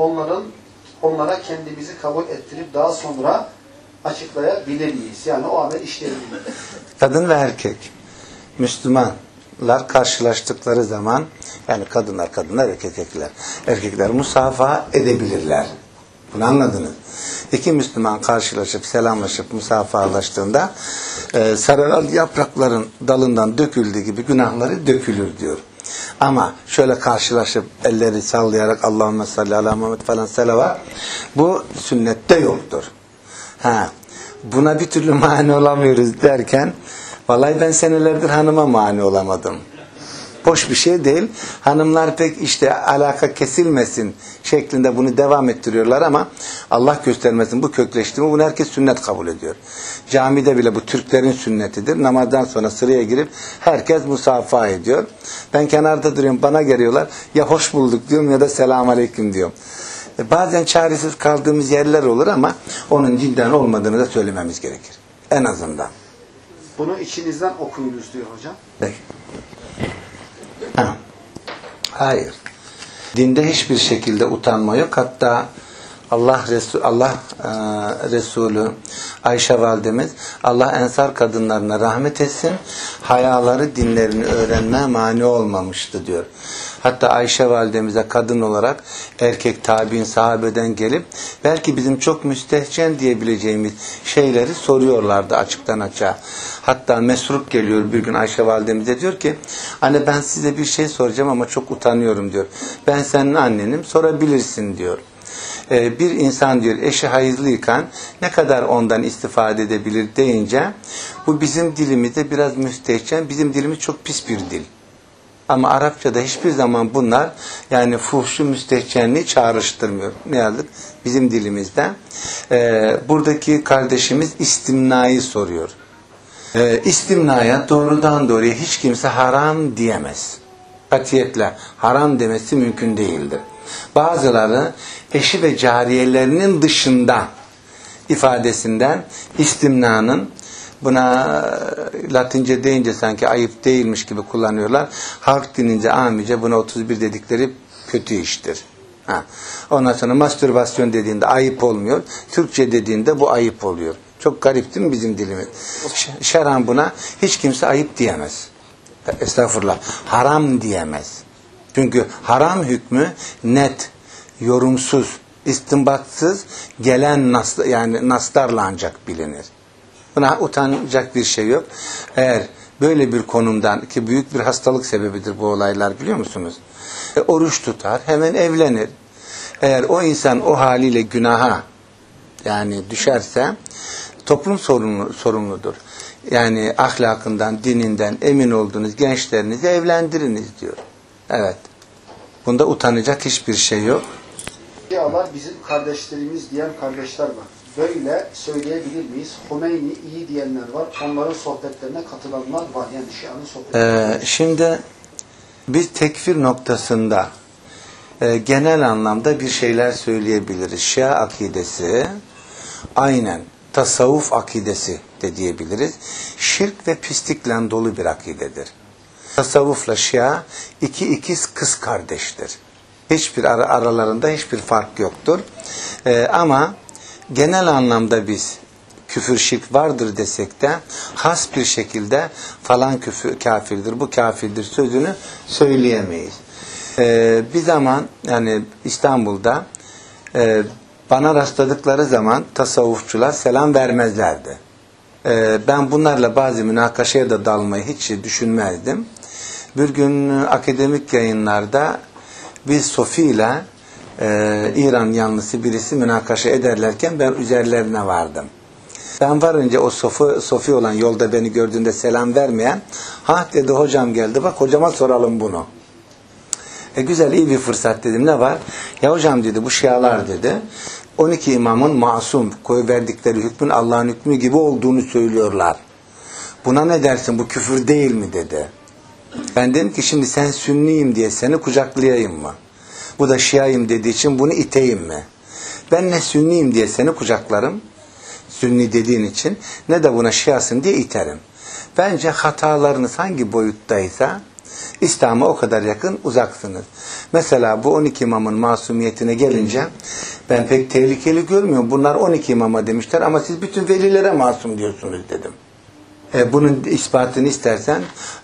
Onlara kendimizi kabul ettirip daha sonra açıklayabilir miyiz? Yani o amel işleyebilir miyiz? Kadın ve erkek, Müslümanlar karşılaştıkları zaman, yani kadınlar, erkekler musafaha edebilirler. Bunu anladınız. İki Müslüman karşılaşıp, selamlaşıp, musafahalaştığında sarılan yaprakların dalından döküldüğü gibi günahları dökülür diyor. Ama şöyle karşılaşıp elleri sallayarak Allahümme salli ala Muhammed falan selavat, bu sünnette yoktur. Buna bir türlü mani olamıyoruz derken, vallahi ben senelerdir hanıma mani olamadım. Boş bir şey değil. Hanımlar pek işte alaka kesilmesin şeklinde bunu devam ettiriyorlar ama Allah göstermesin bu kökleşti mi bunu herkes sünnet kabul ediyor. Camide bile bu Türklerin sünnetidir. Namazdan sonra sıraya girip herkes musafaha ediyor. Ben kenarda duruyorum, bana geliyorlar. Ya hoş bulduk diyorum ya da selamun aleyküm diyorum. Bazen çaresiz kaldığımız yerler olur ama onun cidden olmadığını da söylememiz gerekir. En azından. Bunu içinizden okuyunuz diyor hocam. Peki. Hayır. Dinde hiçbir şekilde utanma yok. Hatta Allah Resulü Ayşe validemiz Allah ensar kadınlarına rahmet etsin. Hayaları dinlerini öğrenmeye mani olmamıştı diyor. Hatta Ayşe validemize kadın olarak erkek tabi'in sahabeden gelip belki bizim çok müstehcen diyebileceğimiz şeyleri soruyorlardı açıktan açığa. Hatta Mesruk geliyor bir gün Ayşe validemize diyor ki anne ben size bir şey soracağım ama çok utanıyorum diyor. Ben senin annenim sorabilirsin diyor. Bir insan diyor eşi hayızlıyken ne kadar ondan istifade edebilir deyince bu bizim dilimizde biraz müstehcen, bizim dilimiz çok pis bir dil. Ama Arapçada hiçbir zaman bunlar yani fuhşu müstehcenliği çağrıştırmıyor. Ne yazık bizim dilimizde. Buradaki kardeşimiz istimnayı soruyor. İstimnaya doğrudan doğruya hiç kimse haram diyemez. Katiyetle haram demesi mümkün değildir. Bazıları eşi ve cariyelerinin dışında ifadesinden istimnanın buna Latince deyince sanki ayıp değilmiş gibi kullanıyorlar. Halk dinince amice buna 31 dedikleri kötü iştir. Ondan sonra mastürbasyon dediğinde ayıp olmuyor. Türkçe dediğinde bu ayıp oluyor. Çok garip değil mi bizim dilimiz? Şer'an buna hiç kimse ayıp diyemez. Estağfurullah. Haram diyemez. Çünkü haram hükmü net, yorumsuz, istinbatsız gelen naslarla ancak bilinir. Buna utanacak bir şey yok. Eğer böyle bir konumdan ki büyük bir hastalık sebebidir bu olaylar biliyor musunuz? Oruç tutar, hemen evlenir. Eğer o insan o haliyle günaha yani düşerse toplum sorumludur. Yani ahlakından, dininden emin olduğunuz gençlerinizi evlendiriniz diyor. Evet. Bunda utanacak hiçbir şey yok. Şialar bizim kardeşlerimiz diyen kardeşler var. Böyle söyleyebilir miyiz? Hümeyni iyi diyenler var. Onların sohbetlerine katılanlar var. Yani Şia'nın sohbetlerine. Şimdi biz tekfir noktasında genel anlamda bir şeyler söyleyebiliriz. Şia akidesi aynen tasavvuf akidesi de diyebiliriz. Şirk ve pislikle dolu bir akidedir. Tasavvufla Şia iki ikiz kız kardeştir. Hiçbir aralarında hiçbir fark yoktur. Ama genel anlamda biz küfür şirk vardır desek de has bir şekilde falan küfür kafirdir, bu kafirdir sözünü söyleyemeyiz. Bir zaman yani İstanbul'da bana rastladıkları zaman tasavvufçular selam vermezlerdi. Ben bunlarla bazı münakaşaya da dalmayı hiç düşünmezdim. Bir gün akademik yayınlarda bir Sofi ile İran yanlısı birisi münakaşa ederlerken ben üzerlerine vardım. Ben varınca o Sofi olan yolda beni gördüğünde selam vermeyen, ha dedi hocam geldi, bak hocama soralım bunu. Güzel, iyi bir fırsat dedim, ne var? Ya hocam dedi, bu Şialar dedi 12 imamın masum verdikleri hükmün Allah'ın hükmü gibi olduğunu söylüyorlar. Buna ne dersin, bu küfür değil mi dedi. Ben dedim ki şimdi sen Sünniyim diye seni kucaklayayım mı? Bu da Şiayım dediği için bunu iteyim mi? Ben ne Sünniyim diye seni kucaklarım, Sünni dediğin için, ne de buna Şiasın diye iterim. Bence hatalarınız hangi boyuttaysa İslam'a o kadar yakın uzaksınız. Mesela bu 12 imamın masumiyetine gelince ben pek tehlikeli görmüyorum. Bunlar 12 imama demişler ama siz bütün velilere masum diyorsunuz dedim. Bunun ispatını istersen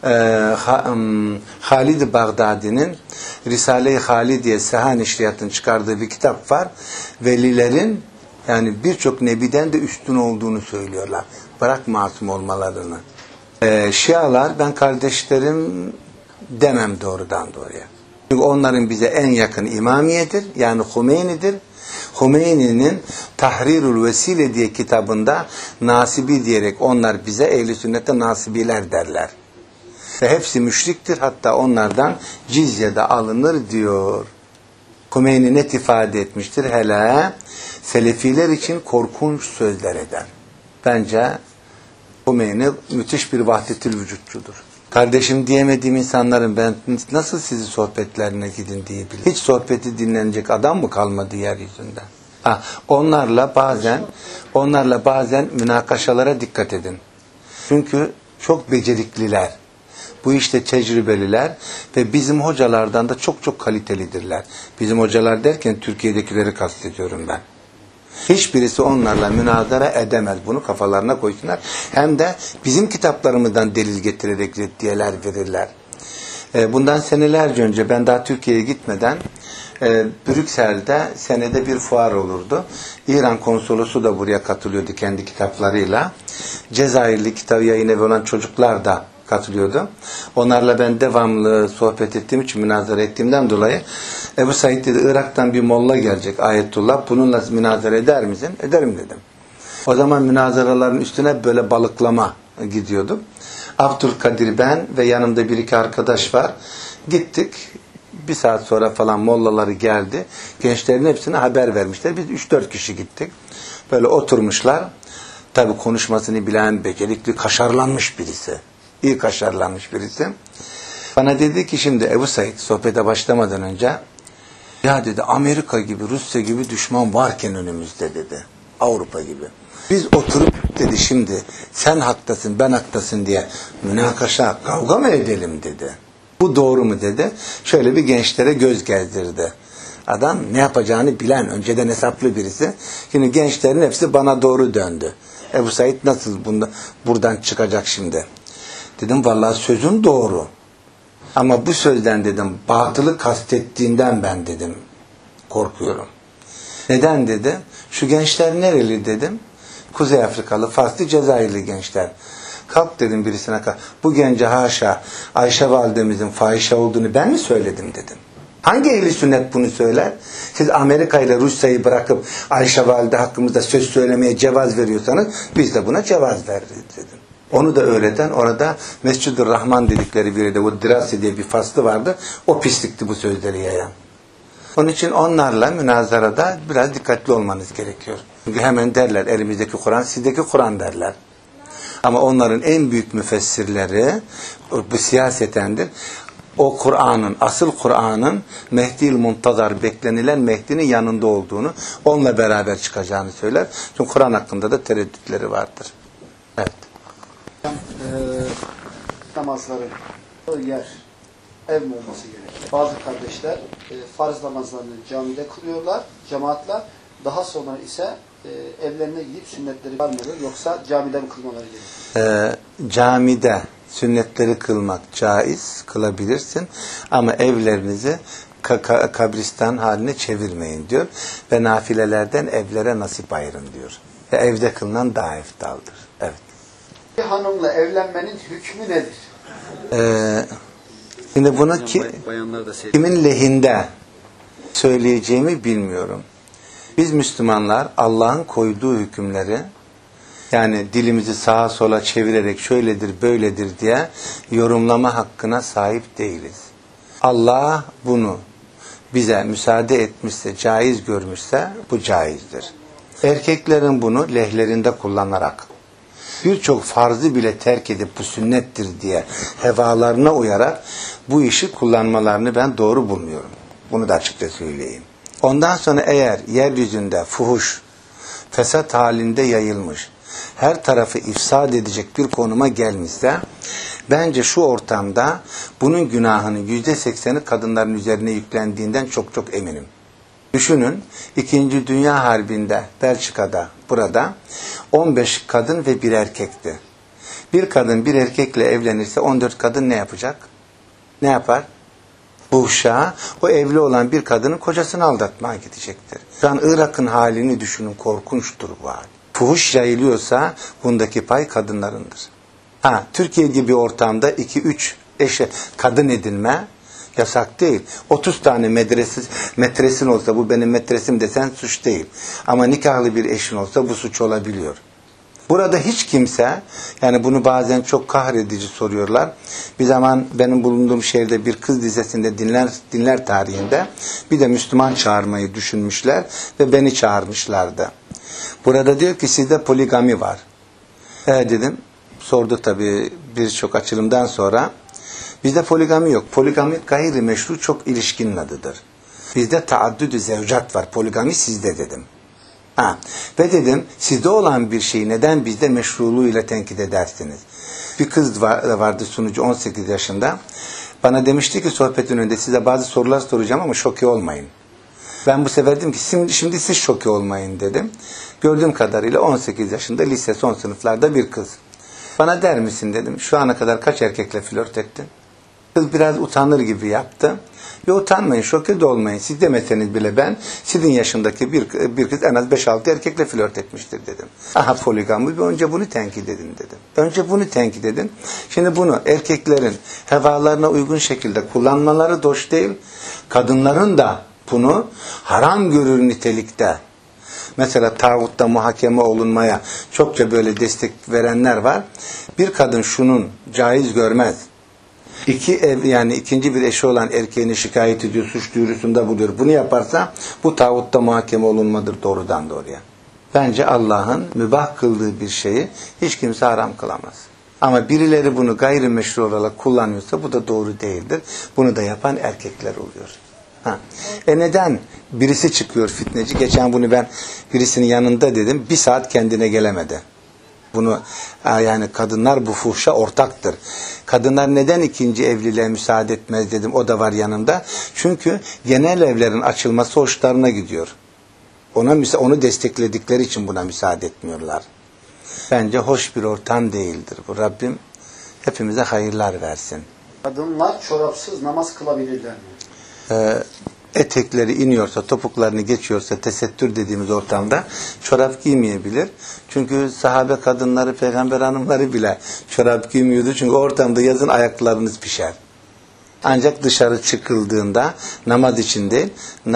Halid-i Bağdadi'nin Risale-i Halidiye Sehan İşriyat'ın çıkardığı bir kitap var. Velilerin yani birçok nebiden de üstün olduğunu söylüyorlar. Bırak masum olmalarını. Şialar ben kardeşlerim demem doğrudan doğruya. Çünkü onların bize en yakın imamiyedir. Yani Hümeyni'dir. Hümeyni'nin Tahrirul Vesile diye kitabında nasibi diyerek onlar bize ehl-i sünnete nasibiler derler. Ve hepsi müşriktir. Hatta onlardan cizye de alınır diyor. Hümeyni net ifade etmiştir. Hele Selefiler için korkunç sözler eder. Bence Hümeyni müthiş bir vahdetül vücutçudur. Kardeşim diyemediğim insanların ben nasıl sizi sohbetlerine gidin diyebilirim. Hiç sohbeti dinlenecek adam mı kalmadı yeryüzünde? Onlarla bazen münakaşalara dikkat edin. Çünkü çok becerikliler. Bu işte tecrübeliler ve bizim hocalardan da çok çok kalitelidirler. Bizim hocalar derken Türkiye'dekileri kastediyorum ben. Hiçbirisi onlarla münazara edemez. Bunu kafalarına koysunlar. Hem de bizim kitaplarımızdan delil getirerek reddiyeler verirler. Bundan senelerce önce ben daha Türkiye'ye gitmeden Brüksel'de senede bir fuar olurdu. İran konsolosu da buraya katılıyordu kendi kitaplarıyla. Cezayirli kitap yayın evi olan çocuklar da katılıyordu. Onlarla ben devamlı sohbet ettiğim için, münazara ettiğimden dolayı Ebu Said dedi, Irak'tan bir molla gelecek Ayetullah, bununla münazara eder misin? Ederim dedim. O zaman münazaraların üstüne böyle balıklama gidiyordum. Abdülkadir, ben ve yanımda bir iki arkadaş var. Gittik. Bir saat sonra falan mollaları geldi. Gençlerin hepsine haber vermişler. Biz 3-4 kişi gittik. Böyle oturmuşlar. Tabii konuşmasını bilen, becerikli, kaşarlanmış birisi. İyi kaşarlanmış birisi. Bana dedi ki şimdi Ebu Said, sohbete başlamadan önce, ya dedi Amerika gibi, Rusya gibi düşman varken önümüzde dedi. Avrupa gibi. Biz oturup dedi şimdi sen haktasın ben haktasın diye münakaşa, kavga mı edelim dedi. Bu doğru mu dedi. Şöyle bir gençlere göz gezdirdi. Adam ne yapacağını bilen, önceden hesaplı birisi. Şimdi gençlerin hepsi bana doğru döndü. Ebu Said nasıl buradan çıkacak şimdi? Dedim vallahi sözün doğru. Ama bu sözden dedim batılı kastettiğinden ben dedim korkuyorum. Neden dedi? Şu gençler nereli dedim. Kuzey Afrikalı, Faslı, Cezayirli gençler. Kalk dedim birisine, kalk. Bu gence haşa Ayşe validemizin fahişe olduğunu ben mi söyledim dedim. Hangi ehli sünnet bunu söyler? Siz Amerika ile Rusya'yı bırakıp Ayşe valide hakkımızda söz söylemeye cevaz veriyorsanız biz de buna cevaz veririz dedim. Onu da öğreten orada Mescid-i Rahman dedikleri biri de o Dirasi diye bir faslı vardı. O pislikti bu sözleri yayan. Onun için onlarla münazarada biraz dikkatli olmanız gerekiyor. Çünkü hemen derler elimizdeki Kur'an, sizdeki Kur'an derler. Ama onların en büyük müfessirleri bu siyasetendir. O Kur'an'ın, asıl Kur'an'ın Mehdi'l Muntazar beklenilen Mehdi'nin yanında olduğunu, onunla beraber çıkacağını söyler. Çünkü Kur'an hakkında da tereddütleri vardır. Evet. Namazların yer, ev mi olması gerekir? Bazı kardeşler farz namazlarını camide kılıyorlar, cemaatla. Daha sonra ise evlerine gidip sünnetleri var mıdır yoksa camide mi kılmaları gerekiyor? Camide sünnetleri kılmak caiz, kılabilirsin ama evlerinizi kabristan haline çevirmeyin diyor ve nafilelerden evlere nasip ayırın diyor. Ve evde kılınan daha eftaldır. Evet. Bir hanımla evlenmenin hükmü nedir? Şimdi bunu kimin lehinde söyleyeceğimi bilmiyorum. Biz Müslümanlar Allah'ın koyduğu hükümleri yani dilimizi sağa sola çevirerek şöyledir böyledir diye yorumlama hakkına sahip değiliz. Allah bunu bize müsaade etmişse, caiz görmüşse bu caizdir. Erkeklerin bunu lehlerinde kullanarak birçok farzı bile terk edip bu sünnettir diye hevalarına uyarak bu işi kullanmalarını ben doğru bulmuyorum. Bunu da açıkça söyleyeyim. Ondan sonra eğer yeryüzünde fuhuş, fesat halinde yayılmış, her tarafı ifsad edecek bir konuma gelmişse, bence şu ortamda bunun günahının %80'i kadınların üzerine yüklendiğinden çok çok eminim. Düşünün, 2. Dünya Harbi'nde, Belçika'da, burada 15 kadın ve bir erkekti. Bir kadın bir erkekle evlenirse 14 kadın ne yapacak? Ne yapar? Fuhşa, o evli olan bir kadının kocasını aldatmaya gidecektir. Şu an Irak'ın halini düşünün, korkunçtur bu hal. Fuhuş yayılıyorsa bundaki pay kadınlarındır. Türkiye gibi ortamda 2-3 eşe kadın edinme yasak değil. 30 tane metresin olsa bu benim metresim desen suç değil. Ama nikahlı bir eşin olsa bu suç olabiliyor. Burada hiç kimse, yani bunu bazen çok kahredici soruyorlar. Bir zaman benim bulunduğum şehirde bir kız lisesinde dinler tarihinde bir de Müslüman çağırmayı düşünmüşler ve beni çağırmışlardı. Burada diyor ki sizde poligami var. Dedim, sordu tabii birçok açılımdan sonra. Bizde poligami yok. Poligami gayrimeşru çok ilişkinin adıdır. Bizde taaddüdü zevcat var. Poligami sizde dedim. Ve dedim sizde olan bir şeyi neden bizde meşruluğuyla tenkit edersiniz? Bir kız vardı sunucu 18 yaşında. Bana demişti ki sohbetin önünde size bazı sorular soracağım ama şoke olmayın. Ben bu sefer dedim ki şimdi siz şoke olmayın dedim. Gördüğüm kadarıyla 18 yaşında lise son sınıflarda bir kız. Bana der misin dedim şu ana kadar kaç erkekle flört ettin? Kız biraz utanır gibi yaptı. Ya utanmayın, şoke de olmayın. Siz demeseniz bile ben sizin yaşındaki bir kız en az 5-6 erkekle flört etmiştir dedim. Poligami, önce bunu tenkit edin dedim. Önce bunu tenkit edin. Şimdi bunu erkeklerin hevalarına uygun şekilde kullanmaları da hoş değil. Kadınların da bunu haram görür nitelikte. Mesela tağutta muhakeme olunmaya çokça böyle destek verenler var. Bir kadın şunun caiz görmez. İkinci bir eşi olan erkeğini şikayet ediyor, suç duyurusunda buluyor. Bunu yaparsa bu tağutta muhakeme olunmadır doğrudan doğruya. Bence Allah'ın mübah kıldığı bir şeyi hiç kimse haram kılamaz. Ama birileri bunu gayrimeşru olarak kullanıyorsa bu da doğru değildir. Bunu da yapan erkekler oluyor. Neden birisi çıkıyor fitneci? Geçen bunu ben birisinin yanında dedim. 1 saat kendine gelemedi. Bunu yani kadınlar bu fuhşa ortaktır. Kadınlar neden ikinci evliliğe müsaade etmez dedim. O da var yanında. Çünkü genel evlerin açılması hoşlarına gidiyor. Onu destekledikleri için buna müsaade etmiyorlar. Bence hoş bir ortam değildir bu. Rabbim hepimize hayırlar versin. Kadınlar çorapsız namaz kılabilirler mi? Etekleri iniyorsa, topuklarını geçiyorsa tesettür dediğimiz ortamda çorap giymeyebilir. Çünkü sahabe kadınları, peygamber hanımları bile çorap giymiyordu. Çünkü ortamda yazın ayaklarınız pişer. Ancak dışarı çıkıldığında namaz için değil,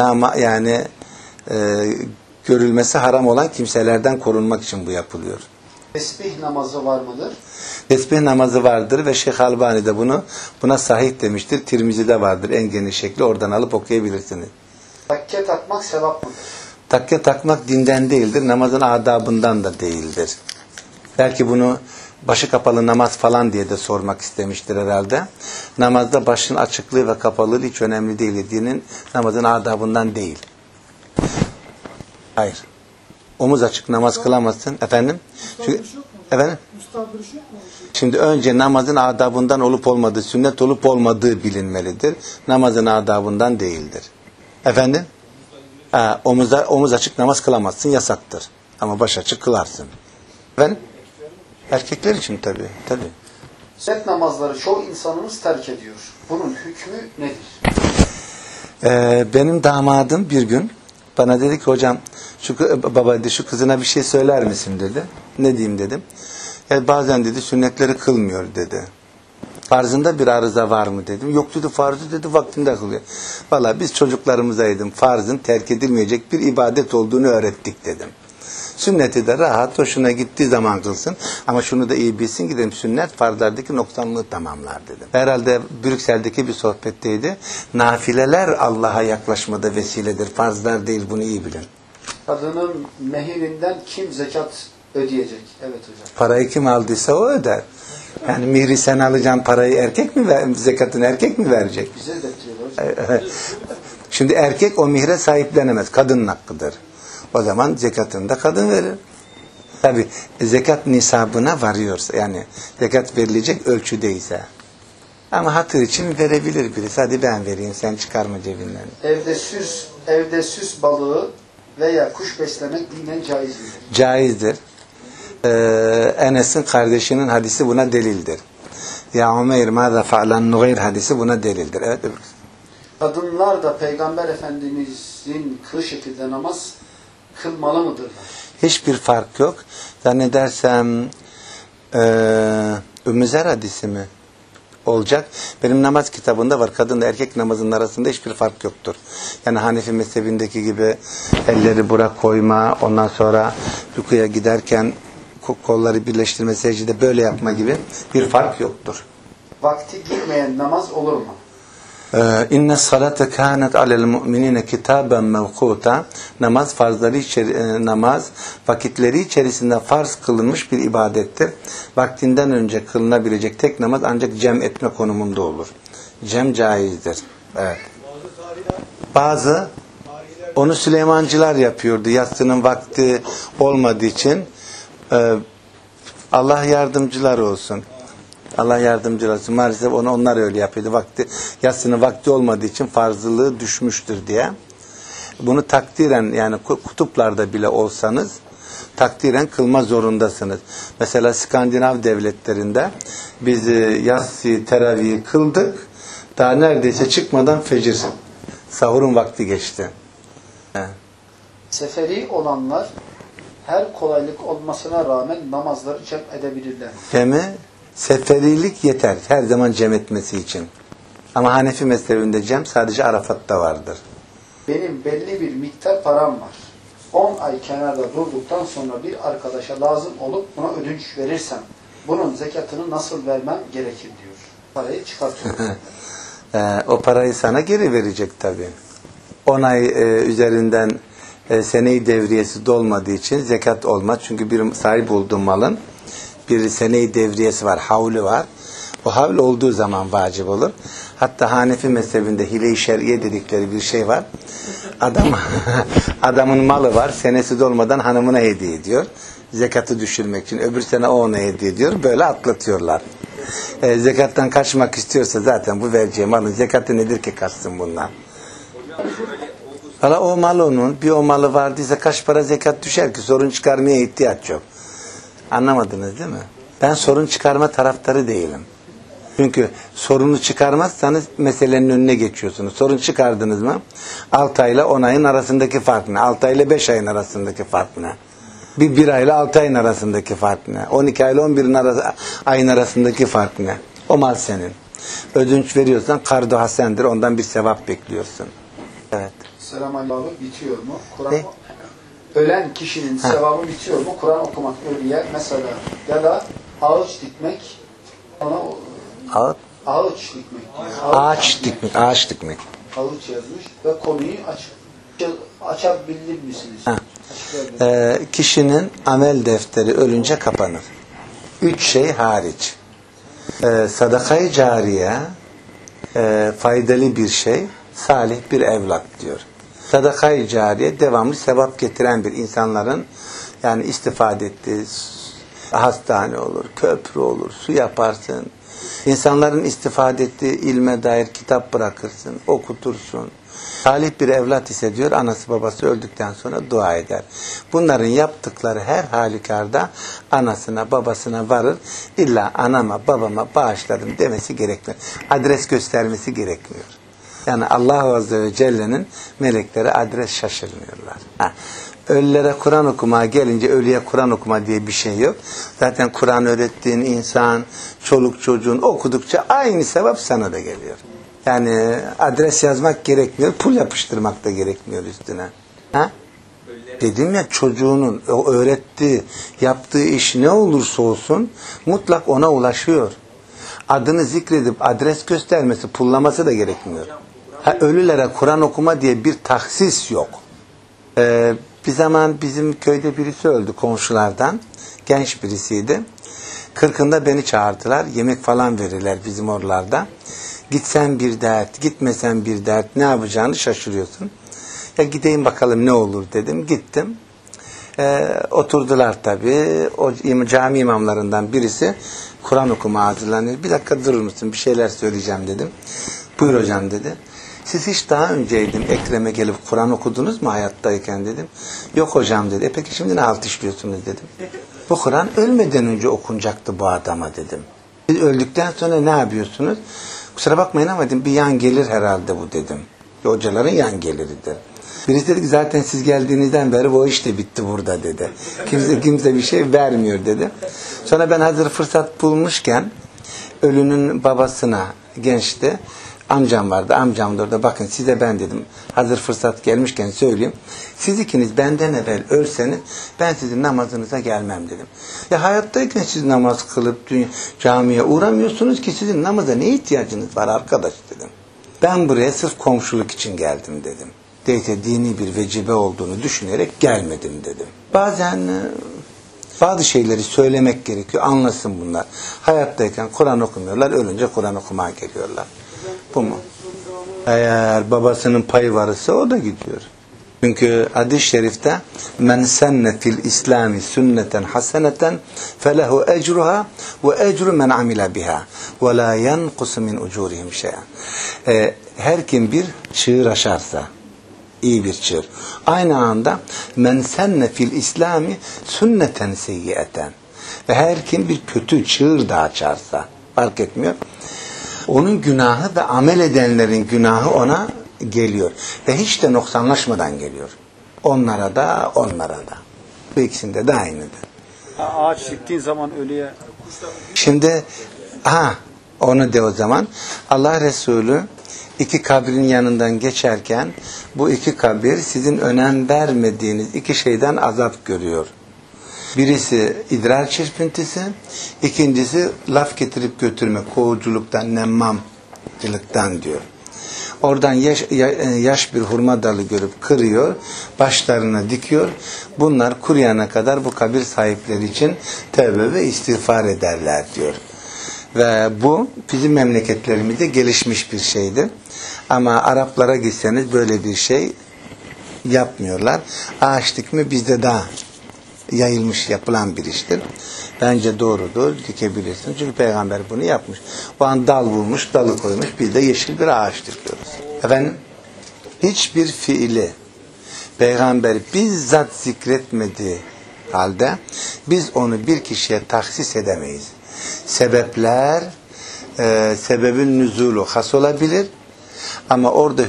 görülmesi haram olan kimselerden korunmak için bu yapılıyor. Tesbih namazı var mıdır? Tesbih namazı vardır ve Şeyh Albani de buna sahih demiştir. Tirmizi'de vardır en geniş şekli. Oradan alıp okuyabilirsiniz. Takke takmak sevap mıdır? Takke takmak dinden değildir. Namazın adabından da değildir. Belki bunu başı kapalı namaz falan diye de sormak istemiştir herhalde. Namazda başın açıklığı ve kapalılığı hiç önemli değil. Dinin namazın adabından değil. Hayır. Omuz açık namaz kılamazsın. Efendim? Efendim? Şimdi önce namazın adabından olup olmadığı, sünnet olup olmadığı bilinmelidir. Namazın adabından değildir. Efendim? Omuz açık namaz kılamazsın, yasaktır. Ama baş açık kılarsın. Efendim? Erkekler için tabii. Sünnet namazları çoğu insanımız terk ediyor. Bunun hükmü nedir? Benim damadım bir gün bana dedi ki hocam baba dedi, şu kızına bir şey söyler misin dedi. Ne diyeyim dedim. Bazen dedi sünnetleri kılmıyor dedi. Farzında bir arıza var mı dedim. Yok dedi, farzı dedi vaktinde kılıyor. Valla biz çocuklarımıza dedim farzın terk edilmeyecek bir ibadet olduğunu öğrettik dedim. Sünneti de rahat, hoşuna gittiği zaman kılsın. Ama şunu da iyi bilsin ki dedim, sünnet farzlardaki noksanlığı tamamlar dedim. Herhalde Brüksel'deki bir sohbetteydi. Nafileler Allah'a yaklaşmada vesiledir. Farzlar değil, bunu iyi bilin. Kadının mehirinden kim zekat ödeyecek? Evet hocam. Parayı kim aldıysa o öder. Yani mihri sen alacaksın, parayı erkek mi zekatını erkek mi verecek? Bize de diyorlar hocam. Şimdi erkek o mihre sahiplenemez. Kadının hakkıdır. O zaman zekatını da kadın verir. Tabi zekat nisabına varıyorsa, yani zekat verilecek ölçüdeyse. Ama hatır için verebilir birisi. Hadi ben vereyim, sen çıkarma cebinden. Evde süs balığı veya kuş beslemek dinen caiz midir? Caizdir. Enes'in kardeşinin hadisi buna delildir. Ya Umeyr mâzâ fe'len Nugayr hadisi buna delildir. Evet. Kadınlar da Peygamber Efendimizin kıl şekilde namaz kılmalı mıdırlar? Hiçbir fark yok. Zannedersem Ümmü Zer hadisi mi olacak? Benim namaz kitabında var. Kadınla erkek namazının arasında hiçbir fark yoktur. Yani Hanefi mezhebindeki gibi elleri bura koyma, ondan sonra rüküye giderken kolları birleştirme, secde böyle yapma gibi bir fark yoktur. Vakti girmeyen namaz olur mu? İnne salate kânet alel mu'minine kitaben mevkuta. Namaz vakitleri içerisinde farz kılınmış bir ibadettir. Vaktinden önce kılınabilecek tek namaz ancak cem etme konumunda olur. Cem caizdir. Evet. Bazı onu Süleymancılar yapıyordu. Yatsının vakti olmadığı için Allah yardımcılar olsun. Allah yardımcılar olsun. Maalesef onlar öyle yapıyordu. Yatsının vakti olmadığı için farzlılığı düşmüştür diye. Bunu takdiren, yani kutuplarda bile olsanız takdiren kılma zorundasınız. Mesela Skandinav devletlerinde biz yatsı teravih kıldık. Daha neredeyse çıkmadan fecir, sahurun vakti geçti. Evet. Seferi olanlar her kolaylık olmasına rağmen namazları cem edebilirler. Seferilik yeter. Her zaman cem etmesi için. Ama Hanefi mezhebinde cem sadece Arafat'ta vardır. Benim belli bir miktar param var. 10 ay kenarda durduktan sonra bir arkadaşa lazım olup buna ödünç verirsem bunun zekatını nasıl vermem gerekir diyor. Parayı çıkartıyor. O parayı sana geri verecek tabii. 10 ay üzerinden sene-i devriyesi dolmadığı için zekat olmaz. Çünkü bir sahip olduğu malın bir sene-i devriyesi var, havlu var. O havlu olduğu zaman vacip olur. Hatta Hanefi mezhebinde hile-i şer'iye dedikleri bir şey var. Adamın malı var, senesi dolmadan hanımına hediye ediyor. Zekatı düşürmek için. Öbür sene o ona hediye ediyor. Böyle atlatıyorlar. Zekattan kaçmak istiyorsa zaten bu vereceği malın zekatı nedir ki kaçsın bundan? Hala o mal onun, bir o malı vardıysa kaç para zekat düşer ki? Sorun çıkarmaya ihtiyaç yok. Anlamadınız değil mi? Ben sorun çıkarma taraftarı değilim. Çünkü sorunu çıkarmazsanız meselenin önüne geçiyorsunuz. Sorun çıkardınız mı? 6 ay ile 10 ayın arasındaki fark ne? 6 ay ile 5 ayın arasındaki fark ne? Bir ay ile 6 ayın arasındaki fark ne? 12 ay ile 11 ayın arasındaki fark ne? O mal senin. Ödünç veriyorsan kardu hasendir. Ondan bir sevap bekliyorsun. Evet. Selamünaleyküm bitiyor mu? Kur'an ölen kişinin sevabı bitiyor mu? Kur'an okumak ölüye mesela ya da ağaç dikmek ona ağaç dikmek. Ağaç dikmek. Ağaç yazmış ve konuyu açabilir misiniz? Kişinin amel defteri ölünce kapanır. 3 şey hariç. Sadaka-i cariye, faydalı bir şey, salih bir evlat diyor. Sadaka-i cariye devamlı sevap getiren bir insanların yani istifade ettiği, Hastane olur, köprü olur, su yaparsın. İnsanların istifade ettiği ilme dair kitap bırakırsın, okutursun. Salih bir evlat ise diyor, anası babası öldükten sonra dua eder. Bunların yaptıkları her halükarda anasına babasına varır. İlla anama babama bağışladım demesi gerekmiyor. Adres göstermesi gerekmiyor. Yani Allah Azze ve Celle'nin melekleri adres şaşırmıyorlar. Ölülere Kur'an okumaya gelince ölüye Kur'an okuma diye bir şey yok. Zaten Kur'an öğrettiğin insan, çoluk çocuğun okudukça aynı sevap sana da geliyor. Yani adres yazmak gerekmiyor, pul yapıştırmak da gerekmiyor üstüne. Ha? Dedim ya, çocuğunun öğrettiği, yaptığı iş ne olursa olsun mutlak ona ulaşıyor. Adını zikredip adres göstermesi, pullaması da gerekmiyor. Ölülere Kur'an okuma diye bir tahsis yok. Bir zaman bizim köyde birisi öldü komşulardan. Genç birisiydi. 40'ında beni çağırdılar. Yemek falan verirler bizim oralarda. Gitsen bir dert, gitmesen bir dert, ne yapacağını şaşırıyorsun. Ya gideyim bakalım ne olur dedim. Gittim. Oturdular tabii. O cami imamlarından birisi Kur'an okuma hazırlanıyor. Bir dakika durur musun? Bir şeyler söyleyeceğim dedim. Buyur hocam dedi. Siz hiç daha önceydim Ekrem'e gelip Kur'an okudunuz mu hayattayken dedim. Yok hocam dedi. Peki şimdi ne halt işliyorsunuz dedim. Bu Kur'an ölmeden önce okunacaktı bu adama dedim. Siz öldükten sonra ne yapıyorsunuz? Kusura bakmayın ama dedim, bir yan gelir herhalde bu dedim. Hocaların yan geliridir. Birisi dedi ki zaten siz geldiğinizden beri o iş de bitti burada dedi. Kimse bir şey vermiyor dedi. Sonra ben hazır fırsat bulmuşken ölünün babasına, gençti, amcam vardı. Amcam da orada, bakın size ben dedim, hazır fırsat gelmişken söyleyeyim. Siz ikiniz benden evvel ölseniz ben sizin namazınıza gelmem dedim. Ya hayattayken siz namaz kılıp camiye uğramıyorsunuz ki, sizin namaza ne ihtiyacınız var arkadaş dedim. Ben buraya sırf komşuluk için geldim dedim. Deyte dini bir vecibe olduğunu düşünerek gelmedim dedim. Bazen bazı şeyleri söylemek gerekiyor, anlasın bunlar. Hayattayken Kur'an okumuyorlar, ölünce Kur'an okumaya geliyorlar. Bu mu? Eğer babasının payı varsa o da gidiyor. Çünkü hadis-i şerifte men senne fil İslami sünneten haseneten felehu ecruha ve ecru men amila biha ve la yanqusu min ucurihim şey'en. Her kim bir çığır aşarsa, iyi bir çığır. Aynı anda men senne fil İslami sünneten seyyiyeten, ve her kim bir kötü çığır da açarsa, fark etmiyor, onun günahı ve amel edenlerin günahı ona geliyor. Ve hiç de noksanlaşmadan geliyor. Onlara da, onlara da. Bu ikisinde de aynıdır. Ağaç diktiğin zaman ölüye... Şimdi, onu de o zaman. Allah Resulü iki kabrin yanından geçerken, bu iki kabir sizin önem vermediğiniz iki şeyden azap görüyor. Birisi idrar çırpıntısı, ikincisi laf getirip götürme, kovuculuktan, nemmamcılıktan diyor. Oradan yaş bir hurma dalı görüp kırıyor, başlarına dikiyor. Bunlar kuruyana kadar bu kabir sahipleri için tevbe ve istiğfar ederler diyor. Ve bu bizim memleketlerimizde gelişmiş bir şeydir. Ama Araplara gitseniz böyle bir şey yapmıyorlar. Ağaç dikme bizde daha yayılmış, yapılan bir iştir. Bence doğrudur, dikebilirsin. Çünkü peygamber bunu yapmış. O an dal vurmuş, dalı koymuş, biz de yeşil bir ağaç dikiyoruz. Efendim, hiçbir fiili peygamber bizzat zikretmediği halde biz onu bir kişiye tahsis edemeyiz. Sebepler, sebebin nüzulu has olabilir ama orada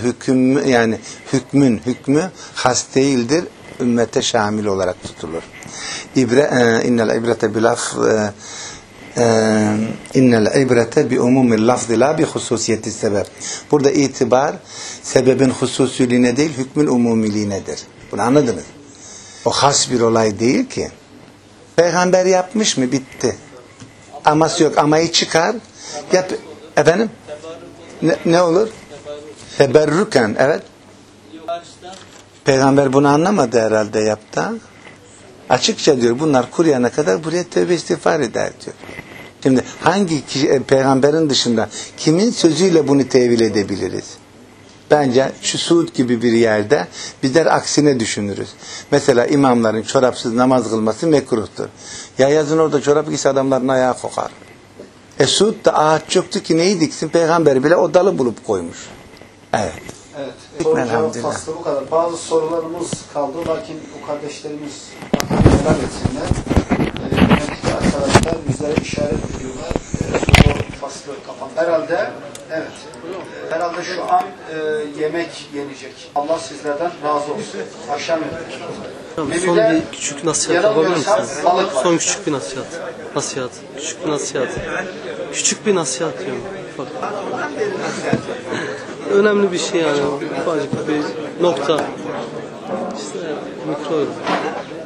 hükmü has değildir, ümmete şamil olarak tutulur. İnnel ibrete bi umumil lafzi la bi hususiyeti sebep. Burada itibar sebebin hususiliğine değil, hükmün umumiliğinedir. Bunu anladınız? O has bir olay değil ki. Peygamber yapmış mı? Bitti. Aması yok. Amayı çıkar. Yap. Efendim? Ne olur? Teberrüken. Evet. Peygamber bunu anlamadı herhalde yaptı. Açıkça diyor, bunlar kuruyana kadar buraya tövbe istiğfar eder diyor. Şimdi hangi kişi, peygamberin dışında kimin sözüyle bunu tevil edebiliriz? Bence şu Suud gibi bir yerde bizler aksine düşünürüz. Mesela imamların çorapsız namaz kılması mekruhtur. Ya yazın orada çorap giyse adamların ayağı kokar. Suud'da ağaç yoktu ki neyi diksin? Peygamber bile o dalı bulup koymuş. Evet. Evet. Soru cevap faslı bu kadar. Bazı sorularımız kaldı. Lakin bu kardeşlerimiz merak etsinler. Yönetici arkadaşlar bizlere işaret ediyorlar. Soru faslı kapan. Herhalde evet. Herhalde şu an yemek yenecek. Allah sizlerden razı olsun. Akşam yemek. Son bir küçük nasihat yapabilir misiniz? Son küçük bir nasihat. Küçük bir nasihat. Küçük bir nasihat diyorum. Bak. Önemli bir şey yani. Ufacık bir nokta. İşte mikro.